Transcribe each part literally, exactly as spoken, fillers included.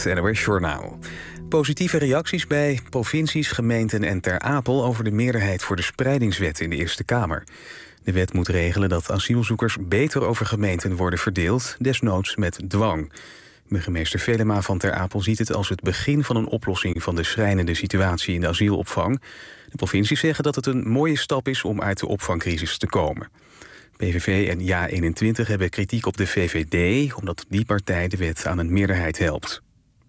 N O S Journaal. Positieve reacties bij provincies, gemeenten en Ter Apel over de meerderheid voor de spreidingswet in de Eerste Kamer. De wet moet regelen dat asielzoekers beter over gemeenten worden verdeeld, desnoods met dwang. Burgemeester Velema van Ter Apel ziet het als het begin van een oplossing van de schrijnende situatie in de asielopvang. De provincies zeggen dat het een mooie stap is om uit de opvangcrisis te komen. P V V en Ja eenentwintig hebben kritiek op de V V D, omdat die partij de wet aan een meerderheid helpt.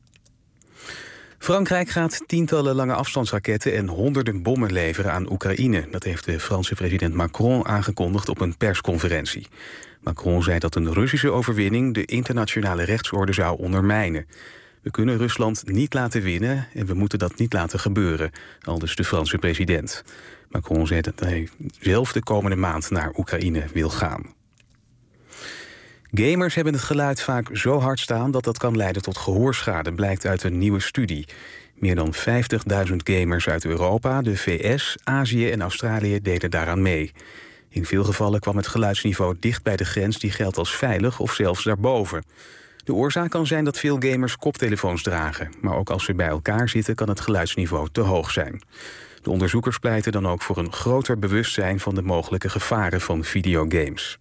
Frankrijk gaat tientallen lange afstandsraketten en honderden bommen leveren aan Oekraïne. Dat heeft de Franse president Macron aangekondigd op een persconferentie. Macron zei dat een Russische overwinning de internationale rechtsorde zou ondermijnen. We kunnen Rusland niet laten winnen en we moeten dat niet laten gebeuren, aldus de Franse president. Macron zei dat hij zelf de komende maand naar Oekraïne wil gaan. Gamers hebben het geluid vaak zo hard staan dat dat kan leiden tot gehoorschade, blijkt uit een nieuwe studie. Meer dan vijftigduizend gamers uit Europa, de V S, Azië en Australië deden daaraan mee. In veel gevallen kwam het geluidsniveau dicht bij de grens die geldt als veilig of zelfs daarboven. De oorzaak kan zijn dat veel gamers koptelefoons dragen, maar ook als ze bij elkaar zitten kan het geluidsniveau te hoog zijn. De onderzoekers pleiten dan ook voor een groter bewustzijn van de mogelijke gevaren van videogames.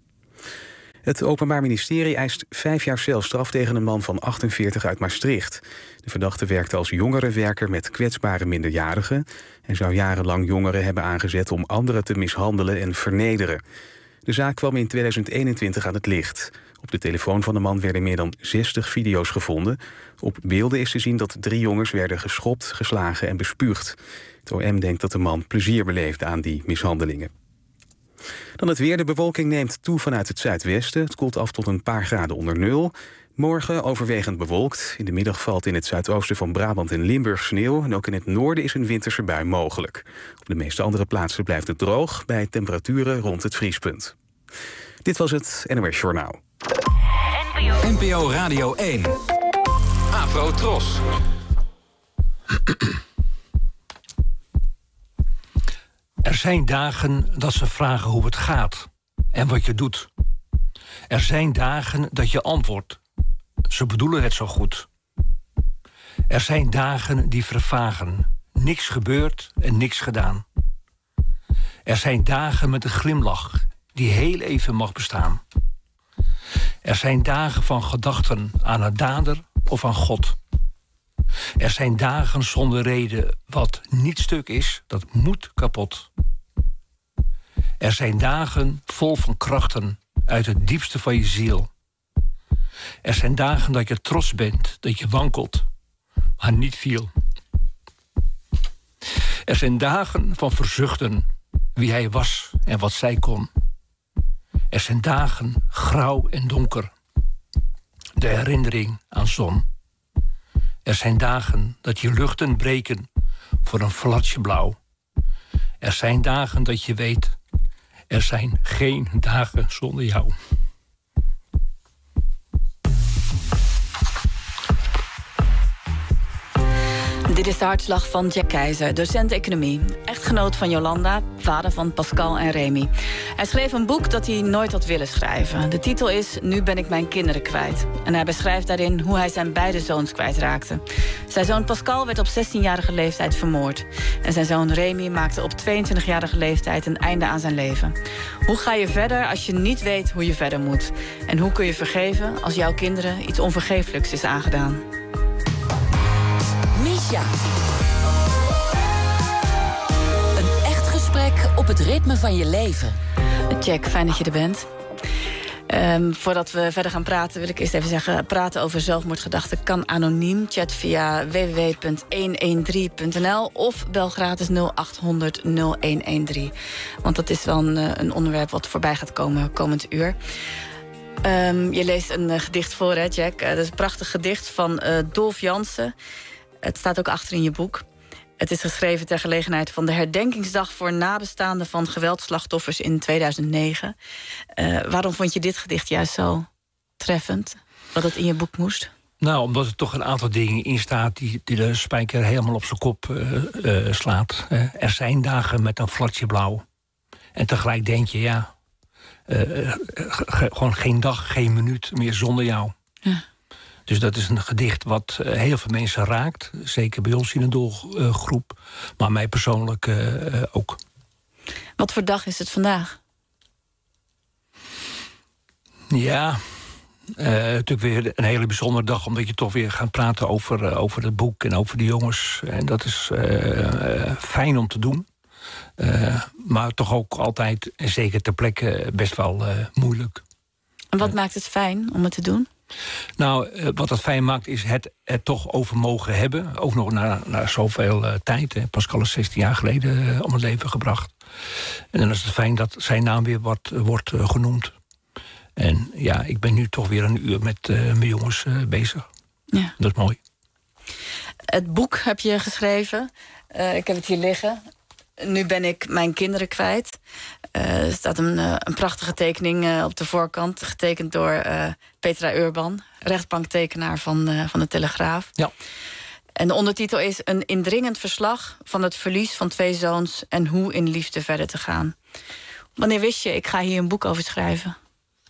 Het Openbaar Ministerie eist vijf jaar celstraf tegen een man van achtenveertig uit Maastricht. De verdachte werkte als jongerenwerker met kwetsbare minderjarigen en zou jarenlang jongeren hebben aangezet om anderen te mishandelen en vernederen. De zaak kwam in tweeduizend eenentwintig aan het licht. Op de telefoon van de man werden meer dan zestig video's gevonden. Op beelden is te zien dat drie jongens werden geschopt, geslagen en bespuugd. Het O M denkt dat de man plezier beleefde aan die mishandelingen. Dan het weer. De bewolking neemt toe vanuit het zuidwesten. Het koelt af tot een paar graden onder nul. Morgen overwegend bewolkt. In de middag valt in het zuidoosten van Brabant en Limburg sneeuw. En ook in het noorden is een winterse bui mogelijk. Op de meeste andere plaatsen blijft het droog, bij temperaturen rond het vriespunt. Dit was het N O S Journaal. N P O Radio één. Afro Tros. Er zijn dagen dat ze vragen hoe het gaat en wat je doet. Er zijn dagen dat je antwoordt. Ze bedoelen het zo goed. Er zijn dagen die vervagen. Niks gebeurd en niks gedaan. Er zijn dagen met een glimlach die heel even mag bestaan. Er zijn dagen van gedachten aan een dader of aan God. Er zijn dagen zonder reden. Wat niet stuk is, dat moet kapot. Er zijn dagen vol van krachten uit het diepste van je ziel. Er zijn dagen dat je trots bent, dat je wankelt, maar niet viel. Er zijn dagen van verzuchten, wie hij was en wat zij kon. Er zijn dagen grauw en donker, de herinnering aan zon. Er zijn dagen dat je luchten breken voor een flatsje blauw. Er zijn dagen dat je weet, er zijn geen dagen zonder jou. Dit is de hartslag van Jack Keizer, docent economie. Echtgenoot van Jolanda, vader van Pascal en Remy. Hij schreef een boek dat hij nooit had willen schrijven. De titel is Nu ben ik mijn kinderen kwijt. En hij beschrijft daarin hoe hij zijn beide zoons kwijtraakte. Zijn zoon Pascal werd op zestienjarige leeftijd vermoord. En zijn zoon Remy maakte op tweeëntwintigjarige leeftijd een einde aan zijn leven. Hoe ga je verder als je niet weet hoe je verder moet? En hoe kun je vergeven als jouw kinderen iets onvergeeflijks is aangedaan? Misha. Een echt gesprek op het ritme van je leven. Jack, fijn dat je er bent. Um, voordat we verder gaan praten wil ik eerst even zeggen... praten over zelfmoordgedachten kan anoniem. Chat via w w w punt honderddertien punt n l of bel gratis nul acht honderd nul een dertien. Want dat is wel een, een onderwerp wat voorbij gaat komen komend uur. Um, je leest een uh, gedicht voor, hè, Jack? Uh, dat is een prachtig gedicht van uh, Dolf Jansen. Het staat ook achter in je boek. Het is geschreven ter gelegenheid van de herdenkingsdag voor nabestaanden van geweldslachtoffers in tweeduizend negen. Uh, waarom vond je dit gedicht juist zo treffend, dat het in je boek moest? Nou, omdat er toch een aantal dingen in staat die, die de spijker helemaal op zijn kop uh, uh, slaat. Uh, er zijn dagen met een flatsje blauw. En tegelijk denk je, ja, uh, uh, ge- gewoon geen dag, geen minuut meer zonder jou. Ja. Dus dat is een gedicht wat uh, heel veel mensen raakt. Zeker bij ons in de doelgroep. Maar mij persoonlijk uh, ook. Wat voor dag is het vandaag? Ja, uh, natuurlijk weer een hele bijzondere dag... omdat je toch weer gaat praten over, uh, over het boek en over de jongens. En dat is uh, uh, fijn om te doen. Uh, maar toch ook altijd, en zeker ter plekke, best wel uh, moeilijk. En wat uh, maakt het fijn om het te doen? Nou, uh, wat het fijn maakt is het er toch over mogen hebben. Ook nog na, na zoveel uh, tijd. Hè. Pascal is zestien jaar geleden uh, om het leven gebracht. En dan is het fijn dat zijn naam weer wordt, uh, wordt uh, genoemd. En ja, ik ben nu toch weer een uur met uh, mijn jongens uh, bezig. Ja. Dat is mooi. Het boek heb je geschreven. Uh, ik heb het hier liggen. Nu ben ik mijn kinderen kwijt. Uh, er staat een, uh, een prachtige tekening uh, op de voorkant. Getekend door uh, Petra Urban. Rechtbanktekenaar van, uh, van de Telegraaf. Ja. En de ondertitel is een indringend verslag van het verlies van twee zoons... en hoe in liefde verder te gaan. Wanneer wist je, ik ga hier een boek over schrijven?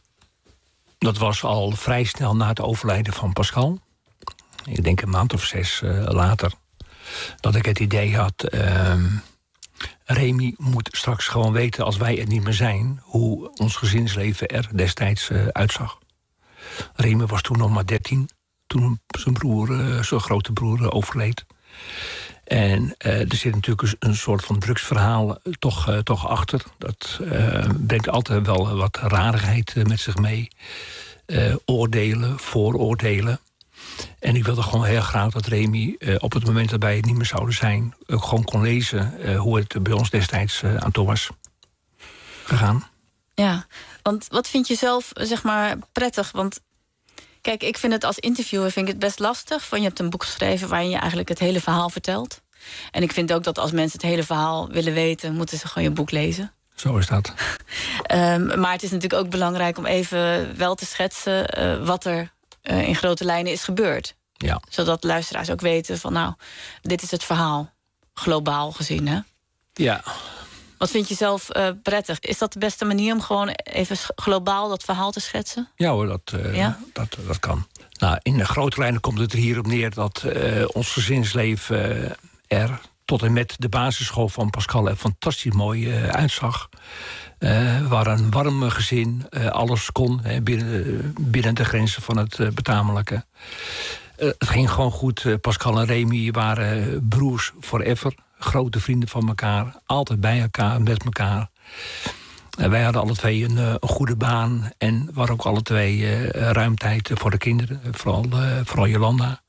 Dat was al vrij snel na het overlijden van Pascal. Ik denk een maand of zes uh, later. Dat ik het idee had... Uh, Remy moet straks gewoon weten, als wij er niet meer zijn... hoe ons gezinsleven er destijds uh, uitzag. Remy was toen nog maar dertien. Toen zijn broer, uh, zijn grote broer, uh, overleed. En uh, er zit natuurlijk een, een soort van drugsverhaal uh, toch, uh, toch achter. Dat uh, brengt altijd wel wat rarigheid uh, met zich mee. Uh, oordelen, vooroordelen. En ik wilde gewoon heel graag dat Remy uh, op het moment dat wij het niet meer zouden zijn... Uh, gewoon kon lezen uh, hoe het bij ons destijds uh, aan toe was gegaan. Ja, want wat vind je zelf zeg maar prettig? Want kijk, ik vind het als interviewer vind ik het best lastig. Van je hebt een boek geschreven waarin je eigenlijk het hele verhaal vertelt. En ik vind ook dat als mensen het hele verhaal willen weten... moeten ze gewoon je boek lezen. Zo is dat. um, maar het is natuurlijk ook belangrijk om even wel te schetsen... Uh, wat er uh, in grote lijnen is gebeurd. Ja. Zodat luisteraars ook weten van nou, dit is het verhaal. Globaal gezien, hè? Ja. Wat vind je zelf uh, prettig? Is dat de beste manier om gewoon even globaal dat verhaal te schetsen? Ja hoor, dat, uh, ja? dat, dat kan. Nou, in de grote lijnen komt het er hier op neer... dat uh, ons gezinsleven uh, er tot en met de basisschool van Pascal... er fantastisch mooi uh, uitzag. Uh, we waren een warm gezin, uh, alles kon hè, binnen, binnen de grenzen van het uh, betamelijke. Uh, het ging gewoon goed. Uh, Pascal en Remy waren uh, broers forever. Grote vrienden van elkaar. Altijd bij elkaar, met elkaar. Uh, wij hadden alle twee een, uh, een goede baan. En waren ook alle twee uh, ruim tijd voor de kinderen. Vooral, uh, vooral Jolanda.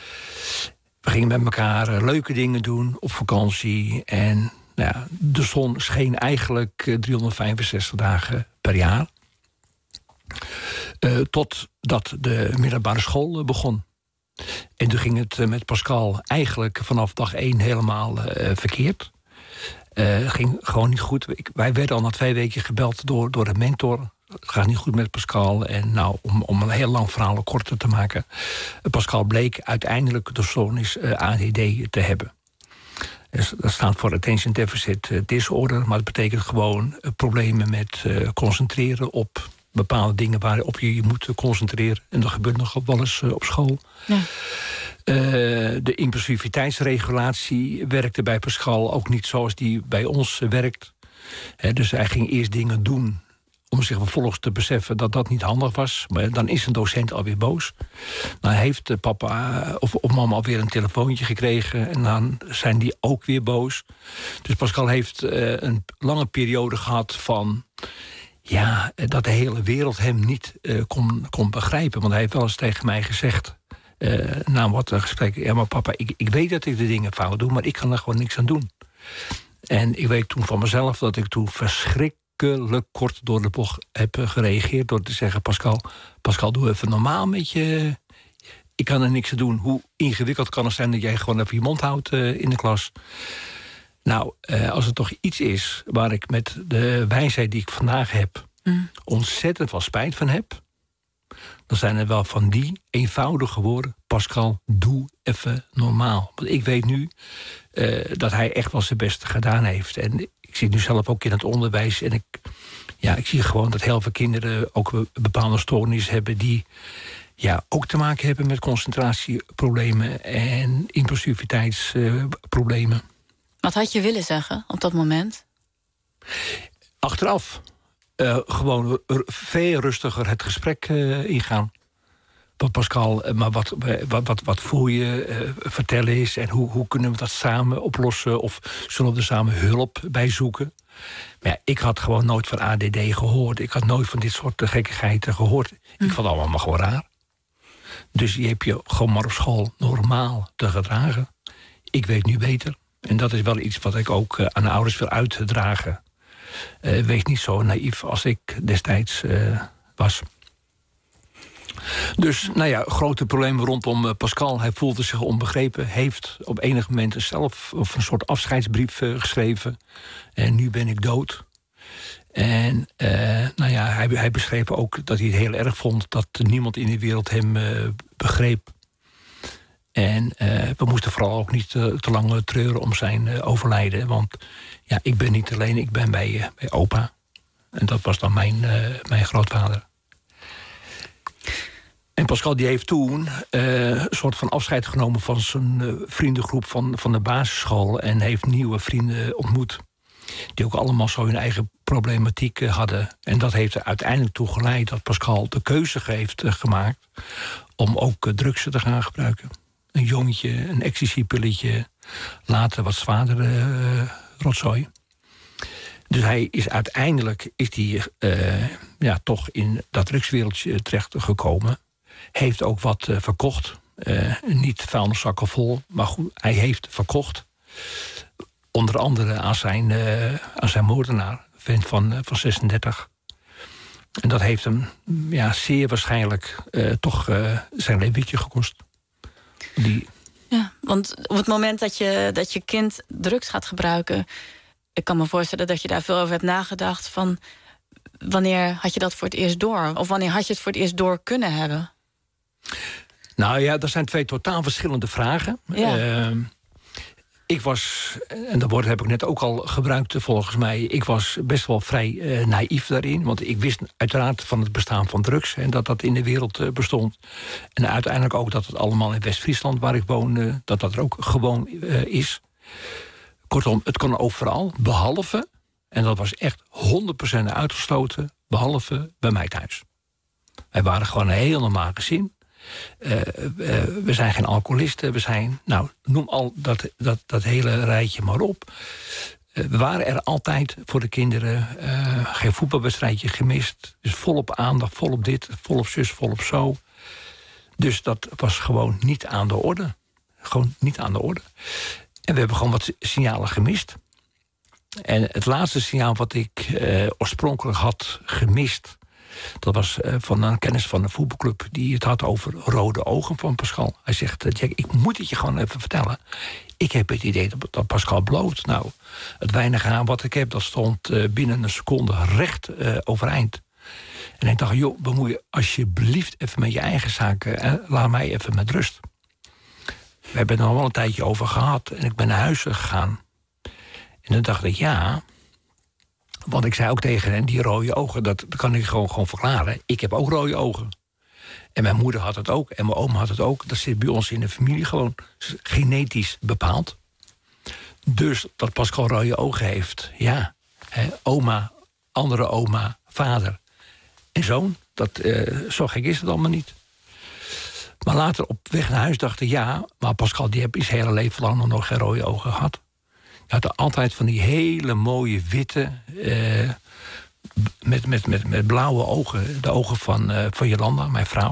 We gingen met elkaar uh, leuke dingen doen op vakantie. En nou ja, de zon scheen eigenlijk uh, driehonderdvijfenzestig dagen per jaar. Uh, totdat de middelbare school uh, begon. En toen ging het uh, met Pascal eigenlijk vanaf dag één helemaal uh, verkeerd. Het uh, ging gewoon niet goed. Ik, wij werden al na twee weken gebeld door, door een mentor. Het gaat niet goed met Pascal. En nou, om, om een heel lang verhaal korter te maken... Pascal bleek uiteindelijk de stoornis uh, A D D te hebben. Dus dat staat voor Attention Deficit Disorder. Maar dat betekent gewoon uh, problemen met uh, concentreren op bepaalde dingen waarop je je moet concentreren. En dat gebeurt nog wel eens uh, op school. Ja. Uh, de impulsiviteitsregulatie werkte bij Pascal ook niet zoals die bij ons uh, werkt. He, dus hij ging eerst dingen doen om zich vervolgens te beseffen dat dat niet handig was. Maar dan is een docent alweer boos. Dan heeft uh, papa uh, of, of mama alweer een telefoontje gekregen en dan zijn die ook weer boos. Dus Pascal heeft uh, een lange periode gehad van... ja, dat de hele wereld hem niet uh, kon, kon begrijpen. Want hij heeft wel eens tegen mij gezegd... Uh, na wat gesprekken... ja, maar papa, ik, ik weet dat ik de dingen fout doe... maar ik kan er gewoon niks aan doen. En ik weet toen van mezelf dat ik toen verschrikkelijk kort door de bocht heb gereageerd... door te zeggen, Pascal, Pascal, doe even normaal met je... ik kan er niks aan doen. Hoe ingewikkeld kan het zijn dat jij gewoon even je mond houdt uh, in de klas... Nou, uh, als er toch iets is waar ik met de wijsheid die ik vandaag heb... Mm. ontzettend veel spijt van heb... dan zijn er wel van die eenvoudige woorden... Pascal, doe even normaal. Want ik weet nu uh, dat hij echt wel zijn beste gedaan heeft. En ik zit nu zelf ook in het onderwijs... en ik, ja, ik zie gewoon dat heel veel kinderen ook een bepaalde stoornis hebben... die ja, ook te maken hebben met concentratieproblemen en impulsiviteitsproblemen. Uh, Wat had je willen zeggen op dat moment? Achteraf uh, gewoon r- veel rustiger het gesprek uh, ingaan. Wat Pascal, maar wat, wat, wat, wat voel je, uh, vertel eens... en hoe, hoe kunnen we dat samen oplossen... of zullen we er samen hulp bij zoeken? Maar ja, ik had gewoon nooit van A D D gehoord. Ik had nooit van dit soort gekkigheid gehoord. Hm. Ik vond het allemaal maar gewoon raar. Dus je hebt je gewoon maar op school normaal te gedragen. Ik weet nu beter. En dat is wel iets wat ik ook uh, aan de ouders wil uitdragen. Uh, wees niet zo naïef als ik destijds uh, was. Dus, nou ja, grote problemen rondom uh, Pascal. Hij voelde zich onbegrepen. Heeft op enig moment zelf of een soort afscheidsbrief uh, geschreven. En nu ben ik dood. En uh, nou ja, hij, hij beschreef ook dat hij het heel erg vond... dat niemand in de wereld hem uh, begreep. En uh, we moesten vooral ook niet uh, te lang treuren om zijn uh, overlijden. Want ja, ik ben niet alleen, ik ben bij, uh, bij opa. En dat was dan mijn, uh, mijn grootvader. En Pascal die heeft toen uh, een soort van afscheid genomen... van zijn uh, vriendengroep van, van de basisschool... en heeft nieuwe vrienden ontmoet... die ook allemaal zo hun eigen problematiek uh, hadden. En dat heeft er uiteindelijk toe geleid... dat Pascal de keuze heeft uh, gemaakt... om ook uh, drugs te gaan gebruiken. Een jongetje, een ecstasy-pilletje... later wat zwaardere uh, rotzooi. Dus hij is uiteindelijk is die, uh, ja, toch in dat drugswereldje terecht gekomen... Heeft ook wat uh, verkocht. Uh, niet vuilniszakken vol, maar goed, hij heeft verkocht. Onder andere aan zijn, uh, aan zijn moordenaar, een vent van, uh, van zesendertig. En dat heeft hem ja, zeer waarschijnlijk uh, toch uh, zijn leventje gekost. Die... Ja, want op het moment dat je, dat je kind drugs gaat gebruiken... ik kan me voorstellen dat je daar veel over hebt nagedacht... van wanneer had je dat voor het eerst door? Of wanneer had je het voor het eerst door kunnen hebben? Nou ja, dat zijn twee totaal verschillende vragen. Ja. Uh, ik was, en dat woord heb ik net ook al gebruikt volgens mij... ik was best wel vrij uh, naïef daarin. Want ik wist uiteraard van het bestaan van drugs... en dat dat in de wereld uh, bestond. En uiteindelijk ook dat het allemaal in West-Friesland, waar ik woon... Uh, dat dat er ook gewoon uh, is. Kortom, het kon overal, behalve... en dat was echt honderd procent uitgesloten... behalve bij mij thuis. Wij waren gewoon een heel normaal gezin... Uh, uh, we zijn geen alcoholisten, we zijn, nou, noem al dat, dat, dat hele rijtje maar op. Uh, we waren er altijd voor de kinderen, uh, geen voetbalwedstrijdje gemist. Dus volop aandacht, volop dit, volop zus, volop zo. Dus dat was gewoon niet aan de orde. Gewoon niet aan de orde. En we hebben gewoon wat signalen gemist. En het laatste signaal wat ik uh, oorspronkelijk had gemist... dat was uh, van een kennis van een voetbalclub... die het had over rode ogen van Pascal. Hij zegt, uh, Jack, ik moet het je gewoon even vertellen. Ik heb het idee dat, dat Pascal bloot. Nou, het weinige aan wat ik heb... dat stond uh, binnen een seconde recht uh, overeind. En ik dacht, joh, bemoei je alsjeblieft even met je eigen zaken... en laat mij even met rust. We hebben er nog wel een tijdje over gehad... en ik ben naar huis gegaan. En dan dacht ik, ja... Want ik zei ook tegen hen, die rode ogen, dat kan ik gewoon, gewoon verklaren. Ik heb ook rode ogen. En mijn moeder had het ook, en mijn oom had het ook. Dat zit bij ons in de familie gewoon genetisch bepaald. Dus dat Pascal rode ogen heeft, ja. Hè, oma, andere oma, vader en zoon. Dat, uh, zo gek is het allemaal niet. Maar later op weg naar huis dacht ik, ja... maar Pascal die heeft zijn hele leven lang nog geen rode ogen gehad. Hij had altijd van die hele mooie witte... Uh, met, met, met, met blauwe ogen. De ogen van, uh, van Jolanda, mijn vrouw.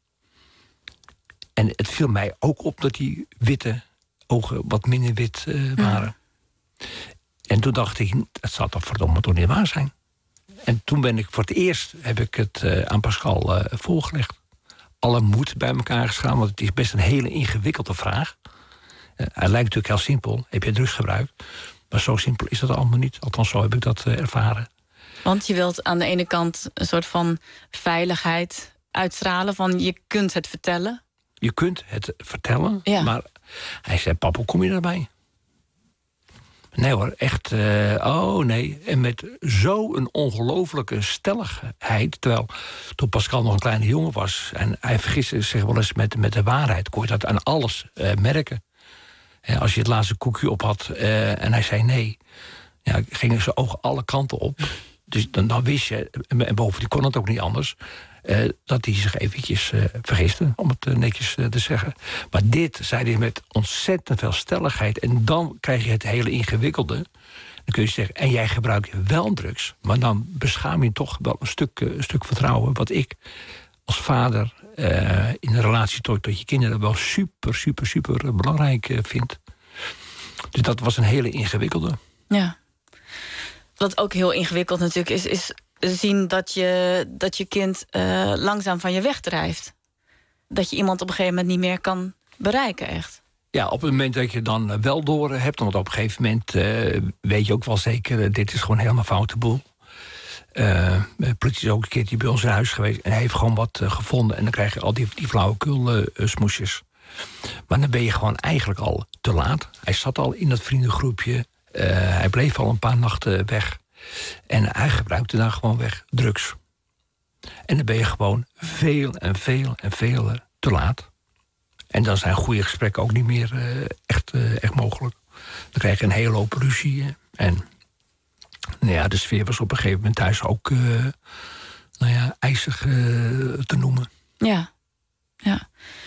En het viel mij ook op dat die witte ogen wat minder wit uh, waren. Ja. En toen dacht ik, het zal toch verdomme toch niet waar zijn. En toen ben ik voor het eerst... heb ik het uh, aan Pascal uh, voorgelegd. Alle moed bij elkaar geschaan, want het is best een hele ingewikkelde vraag... Uh, hij lijkt natuurlijk heel simpel. Heb je drugs gebruikt? Maar zo simpel is dat allemaal niet. Althans, zo heb ik dat uh, ervaren. Want je wilt aan de ene kant een soort van veiligheid uitstralen... van je kunt het vertellen. Je kunt het vertellen, ja. Maar hij zei, papa, kom je daarbij? Nee hoor, echt, uh, oh nee. En met zo'n ongelofelijke stelligheid. Terwijl toen Pascal nog een kleine jongen was... en hij vergiste zich wel eens met, met de waarheid... kon je dat aan alles uh, merken. En als je het laatste koekje op had uh, en hij zei nee... Ja, gingen zijn ogen alle kanten op. Dus dan, dan wist je, en bovendien kon het ook niet anders... Uh, dat hij zich eventjes uh, vergiste, om het uh, netjes uh, te zeggen. Maar dit zei hij met ontzettend veel stelligheid. En dan krijg je het hele ingewikkelde. Dan kun je zeggen, en jij gebruikt wel drugs... maar dan beschaam je toch wel een stuk, uh, een stuk vertrouwen... wat ik als vader uh, in een relatie tot, tot je kinderen... wel super, super, super belangrijk uh, vind. Dus dat was een hele ingewikkelde. Ja. Wat ook heel ingewikkeld natuurlijk is... is zien dat je, dat je kind uh, langzaam van je wegdrijft. Dat je iemand op een gegeven moment niet meer kan bereiken, echt. Ja, op het moment dat je dan wel door hebt... want op een gegeven moment uh, weet je ook wel zeker... Uh, dit is gewoon helemaal foute boel. Uh, de politie is ook een keertje bij ons in huis geweest... en hij heeft gewoon wat uh, gevonden... en dan krijg je al die, die flauwekul uh, smoesjes. Maar dan ben je gewoon eigenlijk al te laat. Hij zat al in dat vriendengroepje. Uh, hij bleef al een paar nachten weg... En hij gebruikte daar gewoon weg drugs. En dan ben je gewoon veel en veel en veel te laat. En dan zijn goede gesprekken ook niet meer uh, echt, uh, echt mogelijk. Dan krijg je een hele hoop ruzie. En nou ja, de sfeer was op een gegeven moment thuis ook uh, nou ja, ijzig uh, te noemen. Ja, ja.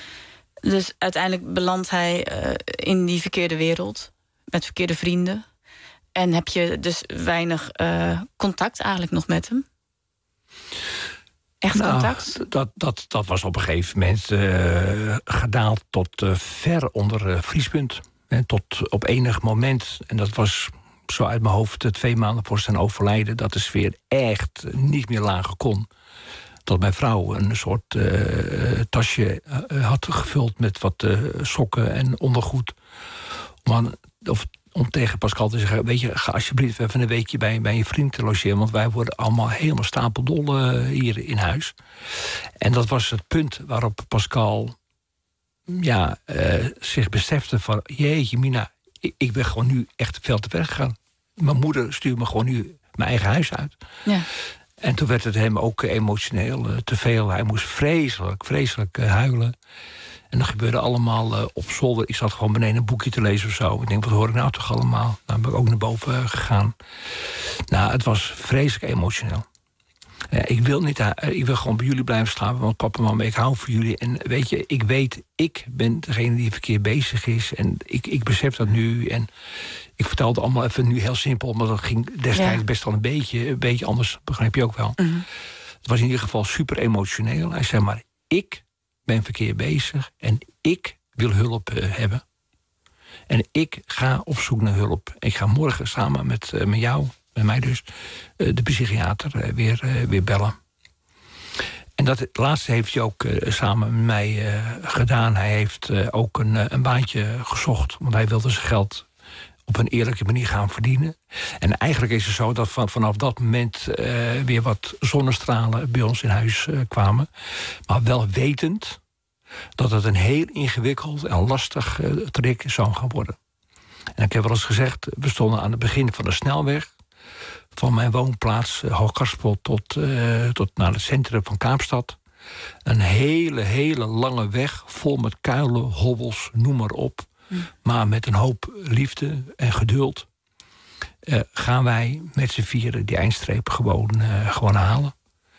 Dus uiteindelijk belandt hij uh, in die verkeerde wereld. Met verkeerde vrienden. En heb je dus weinig uh, contact eigenlijk nog met hem? Echt nou, contact? Dat, dat, dat was op een gegeven moment uh, gedaald tot uh, ver onder uh, vriespunt. En tot op enig moment, en dat was zo uit mijn hoofd... twee maanden voor zijn overlijden... dat de sfeer echt niet meer lager kon. Dat mijn vrouw een soort uh, tasje uh, had gevuld... met wat uh, sokken en ondergoed. Om, of, om tegen Pascal te zeggen... weet je, ga alsjeblieft even een weekje bij, bij je vriend te logeren... want wij worden allemaal helemaal stapeldol uh, hier in huis. En dat was het punt waarop Pascal... ja, uh, zich besefte van... jeetje Mina, ik, ik ben gewoon nu echt veel te ver gegaan. Mijn moeder stuurt me gewoon nu mijn eigen huis uit. Ja. En toen werd het hem ook emotioneel uh, te veel. Hij moest vreselijk, vreselijk uh, huilen. En dat gebeurde allemaal uh, op zolder. Ik zat gewoon beneden een boekje te lezen of zo. Ik denk, wat hoor ik nou toch allemaal? Dan ben ik ook naar boven uh, gegaan. Nou, het was vreselijk emotioneel. Uh, ik wil niet, uh, ik wil gewoon bij jullie blijven slapen, want papa en mama, ik hou van jullie. En weet je, ik weet, ik ben degene die verkeerd bezig is. En ik, ik besef dat nu. En ik vertelde allemaal even nu heel simpel, maar dat ging destijds ja. best wel een beetje, een beetje anders, begrijp je ook wel. Mm-hmm. Het was in ieder geval super emotioneel. Hij zei maar, ik ben verkeerd bezig en ik wil hulp uh, hebben. En ik ga op zoek naar hulp. Ik ga morgen samen met, uh, met jou, met mij dus, uh, de psychiater uh, weer, uh, weer bellen. En dat het laatste heeft hij ook uh, samen met mij uh, gedaan. Hij heeft uh, ook een, uh, een baantje gezocht, want hij wilde zijn geld op een eerlijke manier gaan verdienen. En eigenlijk is het zo dat van, vanaf dat moment uh, weer wat zonnestralen bij ons in huis uh, kwamen. Maar wel wetend dat het een heel ingewikkeld en lastig uh, traject zou gaan worden. En ik heb wel eens gezegd, we stonden aan het begin van de snelweg van mijn woonplaats uh, Hoogkarspel tot, uh, tot naar het centrum van Kaapstad. Een hele, hele lange weg vol met kuilen, hobbels, noem maar op. Mm. Maar met een hoop liefde en geduld uh, gaan wij met z'n vieren die eindstreep gewoon, uh, gewoon halen.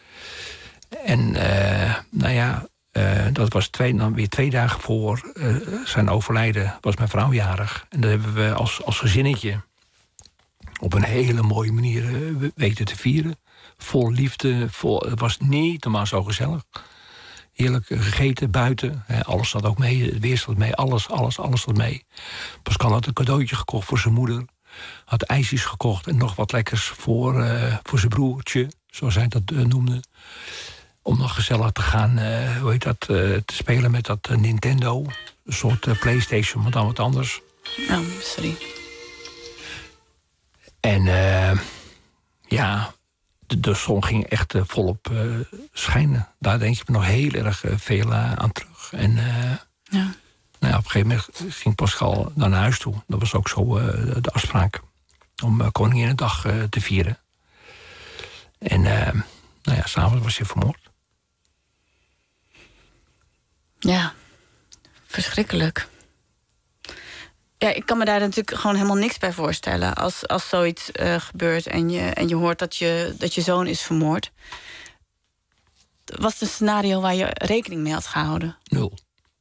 En uh, nou ja, uh, dat was twee, dan weer twee dagen voor uh, zijn overlijden was mijn vrouw jarig. En dat hebben we als, als gezinnetje op een hele mooie manier uh, weten te vieren. Vol liefde, vol, het was niet normaal zo gezellig. Heerlijk gegeten, buiten. Hè, alles zat ook mee, het weer zat mee, alles, alles, alles zat mee. Pascal had een cadeautje gekocht voor zijn moeder. Had ijsjes gekocht en nog wat lekkers voor, uh, voor zijn broertje, zoals hij dat uh, noemde. Om nog gezellig te gaan, uh, hoe heet dat, uh, te spelen met dat uh, Nintendo. Een soort uh, PlayStation, maar dan wat anders. Oh, sorry. En uh, ja... De, de zon ging echt uh, volop uh, schijnen. Daar denk ik me nog heel erg uh, veel uh, aan terug. En uh, ja. Nou ja, op een gegeven moment ging Pascal naar huis toe. Dat was ook zo uh, de afspraak. Om uh, Koninginnedag uh, te vieren. En uh, nou ja, s'avonds was hij vermoord. Ja, verschrikkelijk. Ja, ik kan me daar natuurlijk gewoon helemaal niks bij voorstellen. Als, als zoiets uh, gebeurt en je, en je hoort dat je, dat je zoon is vermoord. Was het een scenario waar je rekening mee had gehouden? Nul.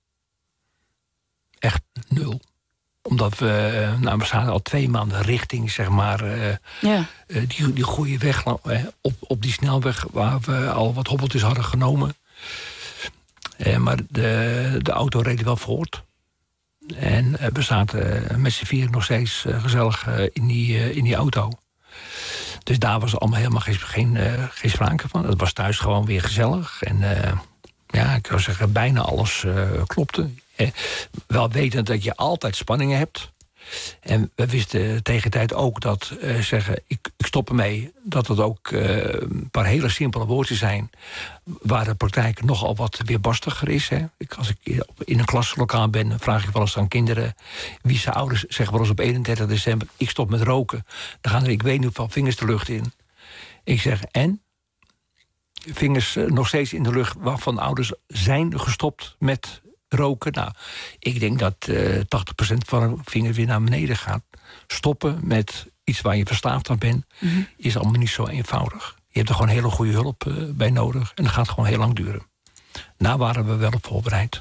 Echt nul. Omdat we, nou, we zaten al twee maanden richting, zeg maar, uh, ja. uh, die, die goede weg uh, op, op die snelweg waar we al wat hobbeltjes hadden genomen. Uh, maar de, de auto reed wel voort. En uh, we zaten uh, met z'n vieren nog steeds uh, gezellig uh, in, die, uh, in die auto. Dus daar was allemaal helemaal geen, geen, uh, geen sprake van. Het was thuis gewoon weer gezellig. En uh, ja, ik zou zeggen, bijna alles uh, klopte. Eh, wel wetend dat je altijd spanningen hebt. En we wisten tegen de tijd ook dat uh, zeggen, ik, ik stop ermee, dat het ook uh, een paar hele simpele woordjes zijn, waar de praktijk nogal wat weerbarstiger is. Hè. Ik, als ik in een klaslokaal ben, dan vraag ik wel eens aan kinderen, wie zijn ouders zeggen wel eens op eenendertig december, ik stop met roken. Dan gaan er, ik weet niet hoeveel vingers de lucht in. Ik zeg, en? Vingers uh, nog steeds in de lucht, waarvan ouders zijn gestopt met roken. Nou, ik denk dat uh, tachtig procent van de vinger weer naar beneden gaat. Stoppen met iets waar je verslaafd aan bent, mm-hmm. is allemaal niet zo eenvoudig. Je hebt er gewoon hele goede hulp uh, bij nodig. En dat gaat gewoon heel lang duren. Daar waren we wel op voorbereid.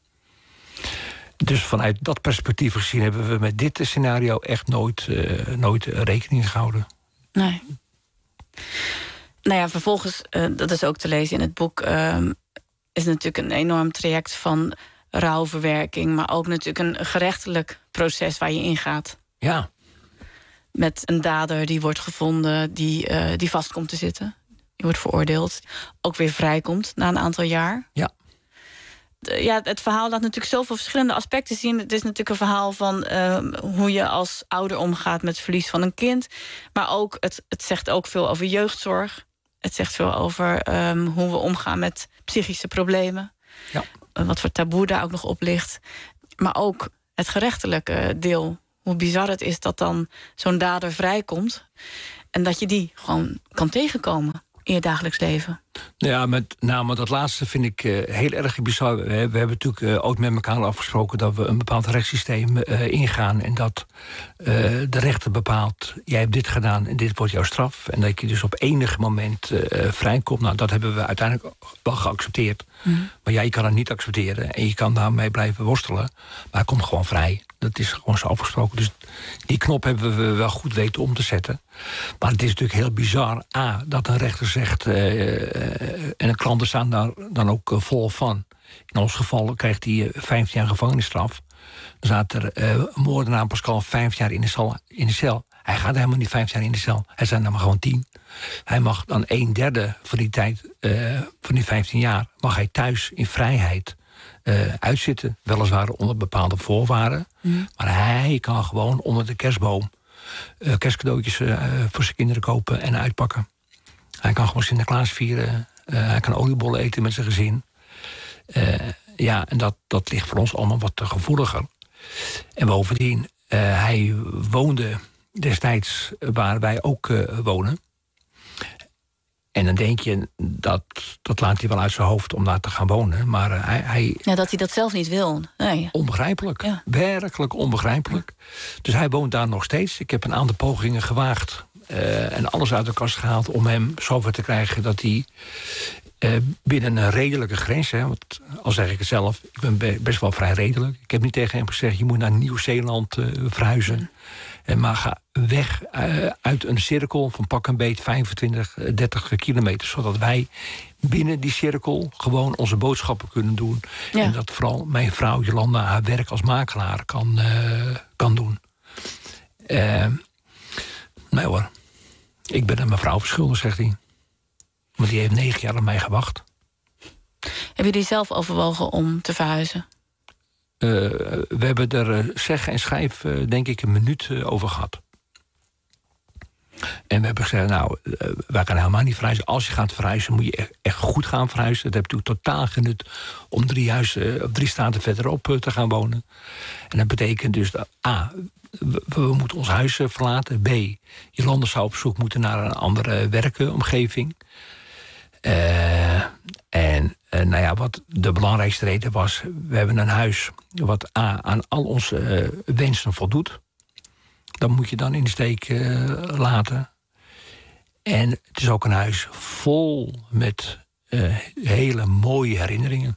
Dus vanuit dat perspectief gezien hebben we met dit scenario echt nooit, uh, nooit rekening gehouden. Nee. Nou ja, vervolgens, uh, dat is ook te lezen in het boek, Uh, is natuurlijk een enorm traject van rouwverwerking, maar ook natuurlijk een gerechtelijk proces waar je ingaat. Ja. Met een dader die wordt gevonden, die, uh, die vast komt te zitten. Die wordt veroordeeld. Ook weer vrijkomt na een aantal jaar. Ja. De, ja, het verhaal laat natuurlijk zoveel verschillende aspecten zien. Het is natuurlijk een verhaal van uh, hoe je als ouder omgaat met het verlies van een kind. Maar ook, het, het zegt ook veel over jeugdzorg. Het zegt veel over um, hoe we omgaan met psychische problemen. Ja. Uh, wat voor taboe daar ook nog op ligt. Maar ook het gerechtelijke deel. Hoe bizar het is dat dan zo'n dader vrijkomt. En dat je die gewoon kan tegenkomen in je dagelijks leven. Ja, met name dat laatste vind ik uh, heel erg bizar. We, we hebben natuurlijk uh, ook met elkaar afgesproken dat we een bepaald rechtssysteem uh, ingaan. En dat uh, de rechter bepaalt, jij hebt dit gedaan en dit wordt jouw straf. En dat je dus op enig moment uh, vrijkomt. Nou, dat hebben we uiteindelijk wel geaccepteerd. Mm. Maar ja, je kan het niet accepteren. En je kan daarmee blijven worstelen. Maar hij komt gewoon vrij. Dat is gewoon zo afgesproken. Dus die knop hebben we wel goed weten om te zetten. Maar het is natuurlijk heel bizar. A, dat een rechter zegt, Uh, en de klanten staan daar dan ook uh, vol van. In ons geval krijgt hij uh, vijftien jaar gevangenisstraf. Dan staat er uh, moordenaar Pascal vijf jaar in de, cel, in de cel. Hij gaat helemaal niet vijf jaar in de cel. Hij zijn er maar gewoon tien. Hij mag dan een derde van die tijd, uh, van die vijftien jaar, mag hij thuis in vrijheid uh, uitzitten. Weliswaar onder bepaalde voorwaarden. Mm. Maar hij kan gewoon onder de kerstboom uh, kerstcadeautjes uh, voor zijn kinderen kopen en uitpakken. Hij kan gewoon Sinterklaas vieren. Uh, hij kan oliebollen eten met zijn gezin. Uh, ja, en dat, dat ligt voor ons allemaal wat gevoeliger. En bovendien, uh, hij woonde destijds waar wij ook uh, wonen. En dan denk je, dat, dat laat hij wel uit zijn hoofd om daar te gaan wonen. Maar uh, hij, hij... Ja, dat hij dat zelf niet wil. Nee. Onbegrijpelijk. Ja. Werkelijk onbegrijpelijk. Dus hij woont daar nog steeds. Ik heb een aantal pogingen gewaagd Uh, en alles uit de kast gehaald om hem zover te krijgen dat hij uh, binnen een redelijke grens, hè, want al zeg ik het zelf, ik ben be- best wel vrij redelijk. Ik heb niet tegen hem gezegd, je moet naar Nieuw-Zeeland uh, verhuizen. Mm. Uh, maar ga weg uh, uit een cirkel van pak een beet vijfentwintig, dertig kilometer, zodat wij binnen die cirkel gewoon onze boodschappen kunnen doen. Ja. En dat vooral mijn vrouw Jolanda haar werk als makelaar kan, uh, kan doen. Uh, nee hoor. Ik ben aan mijn vrouw verschuldigd, zegt hij. Maar die heeft negen jaar aan mij gewacht. Hebben jullie zelf overwogen om te verhuizen? Uh, we hebben er uh, zeg en schrijf, uh, denk ik, een minuut uh, over gehad. En we hebben gezegd, nou, uh, wij gaan helemaal niet verhuizen. Als je gaat verhuizen, moet je echt, echt goed gaan verhuizen. Dat heb je natuurlijk totaal genut om drie huizen, of drie staten verderop uh, te gaan wonen. En dat betekent dus dat A, we, we moeten ons huis uh, verlaten. B, Jolanda zou op zoek moeten naar een andere werkomgeving. Uh, en uh, nou ja, wat de belangrijkste reden was, we hebben een huis wat A, aan al onze uh, wensen voldoet. Dat moet je dan in de steek uh, laten. En het is ook een huis vol met uh, hele mooie herinneringen.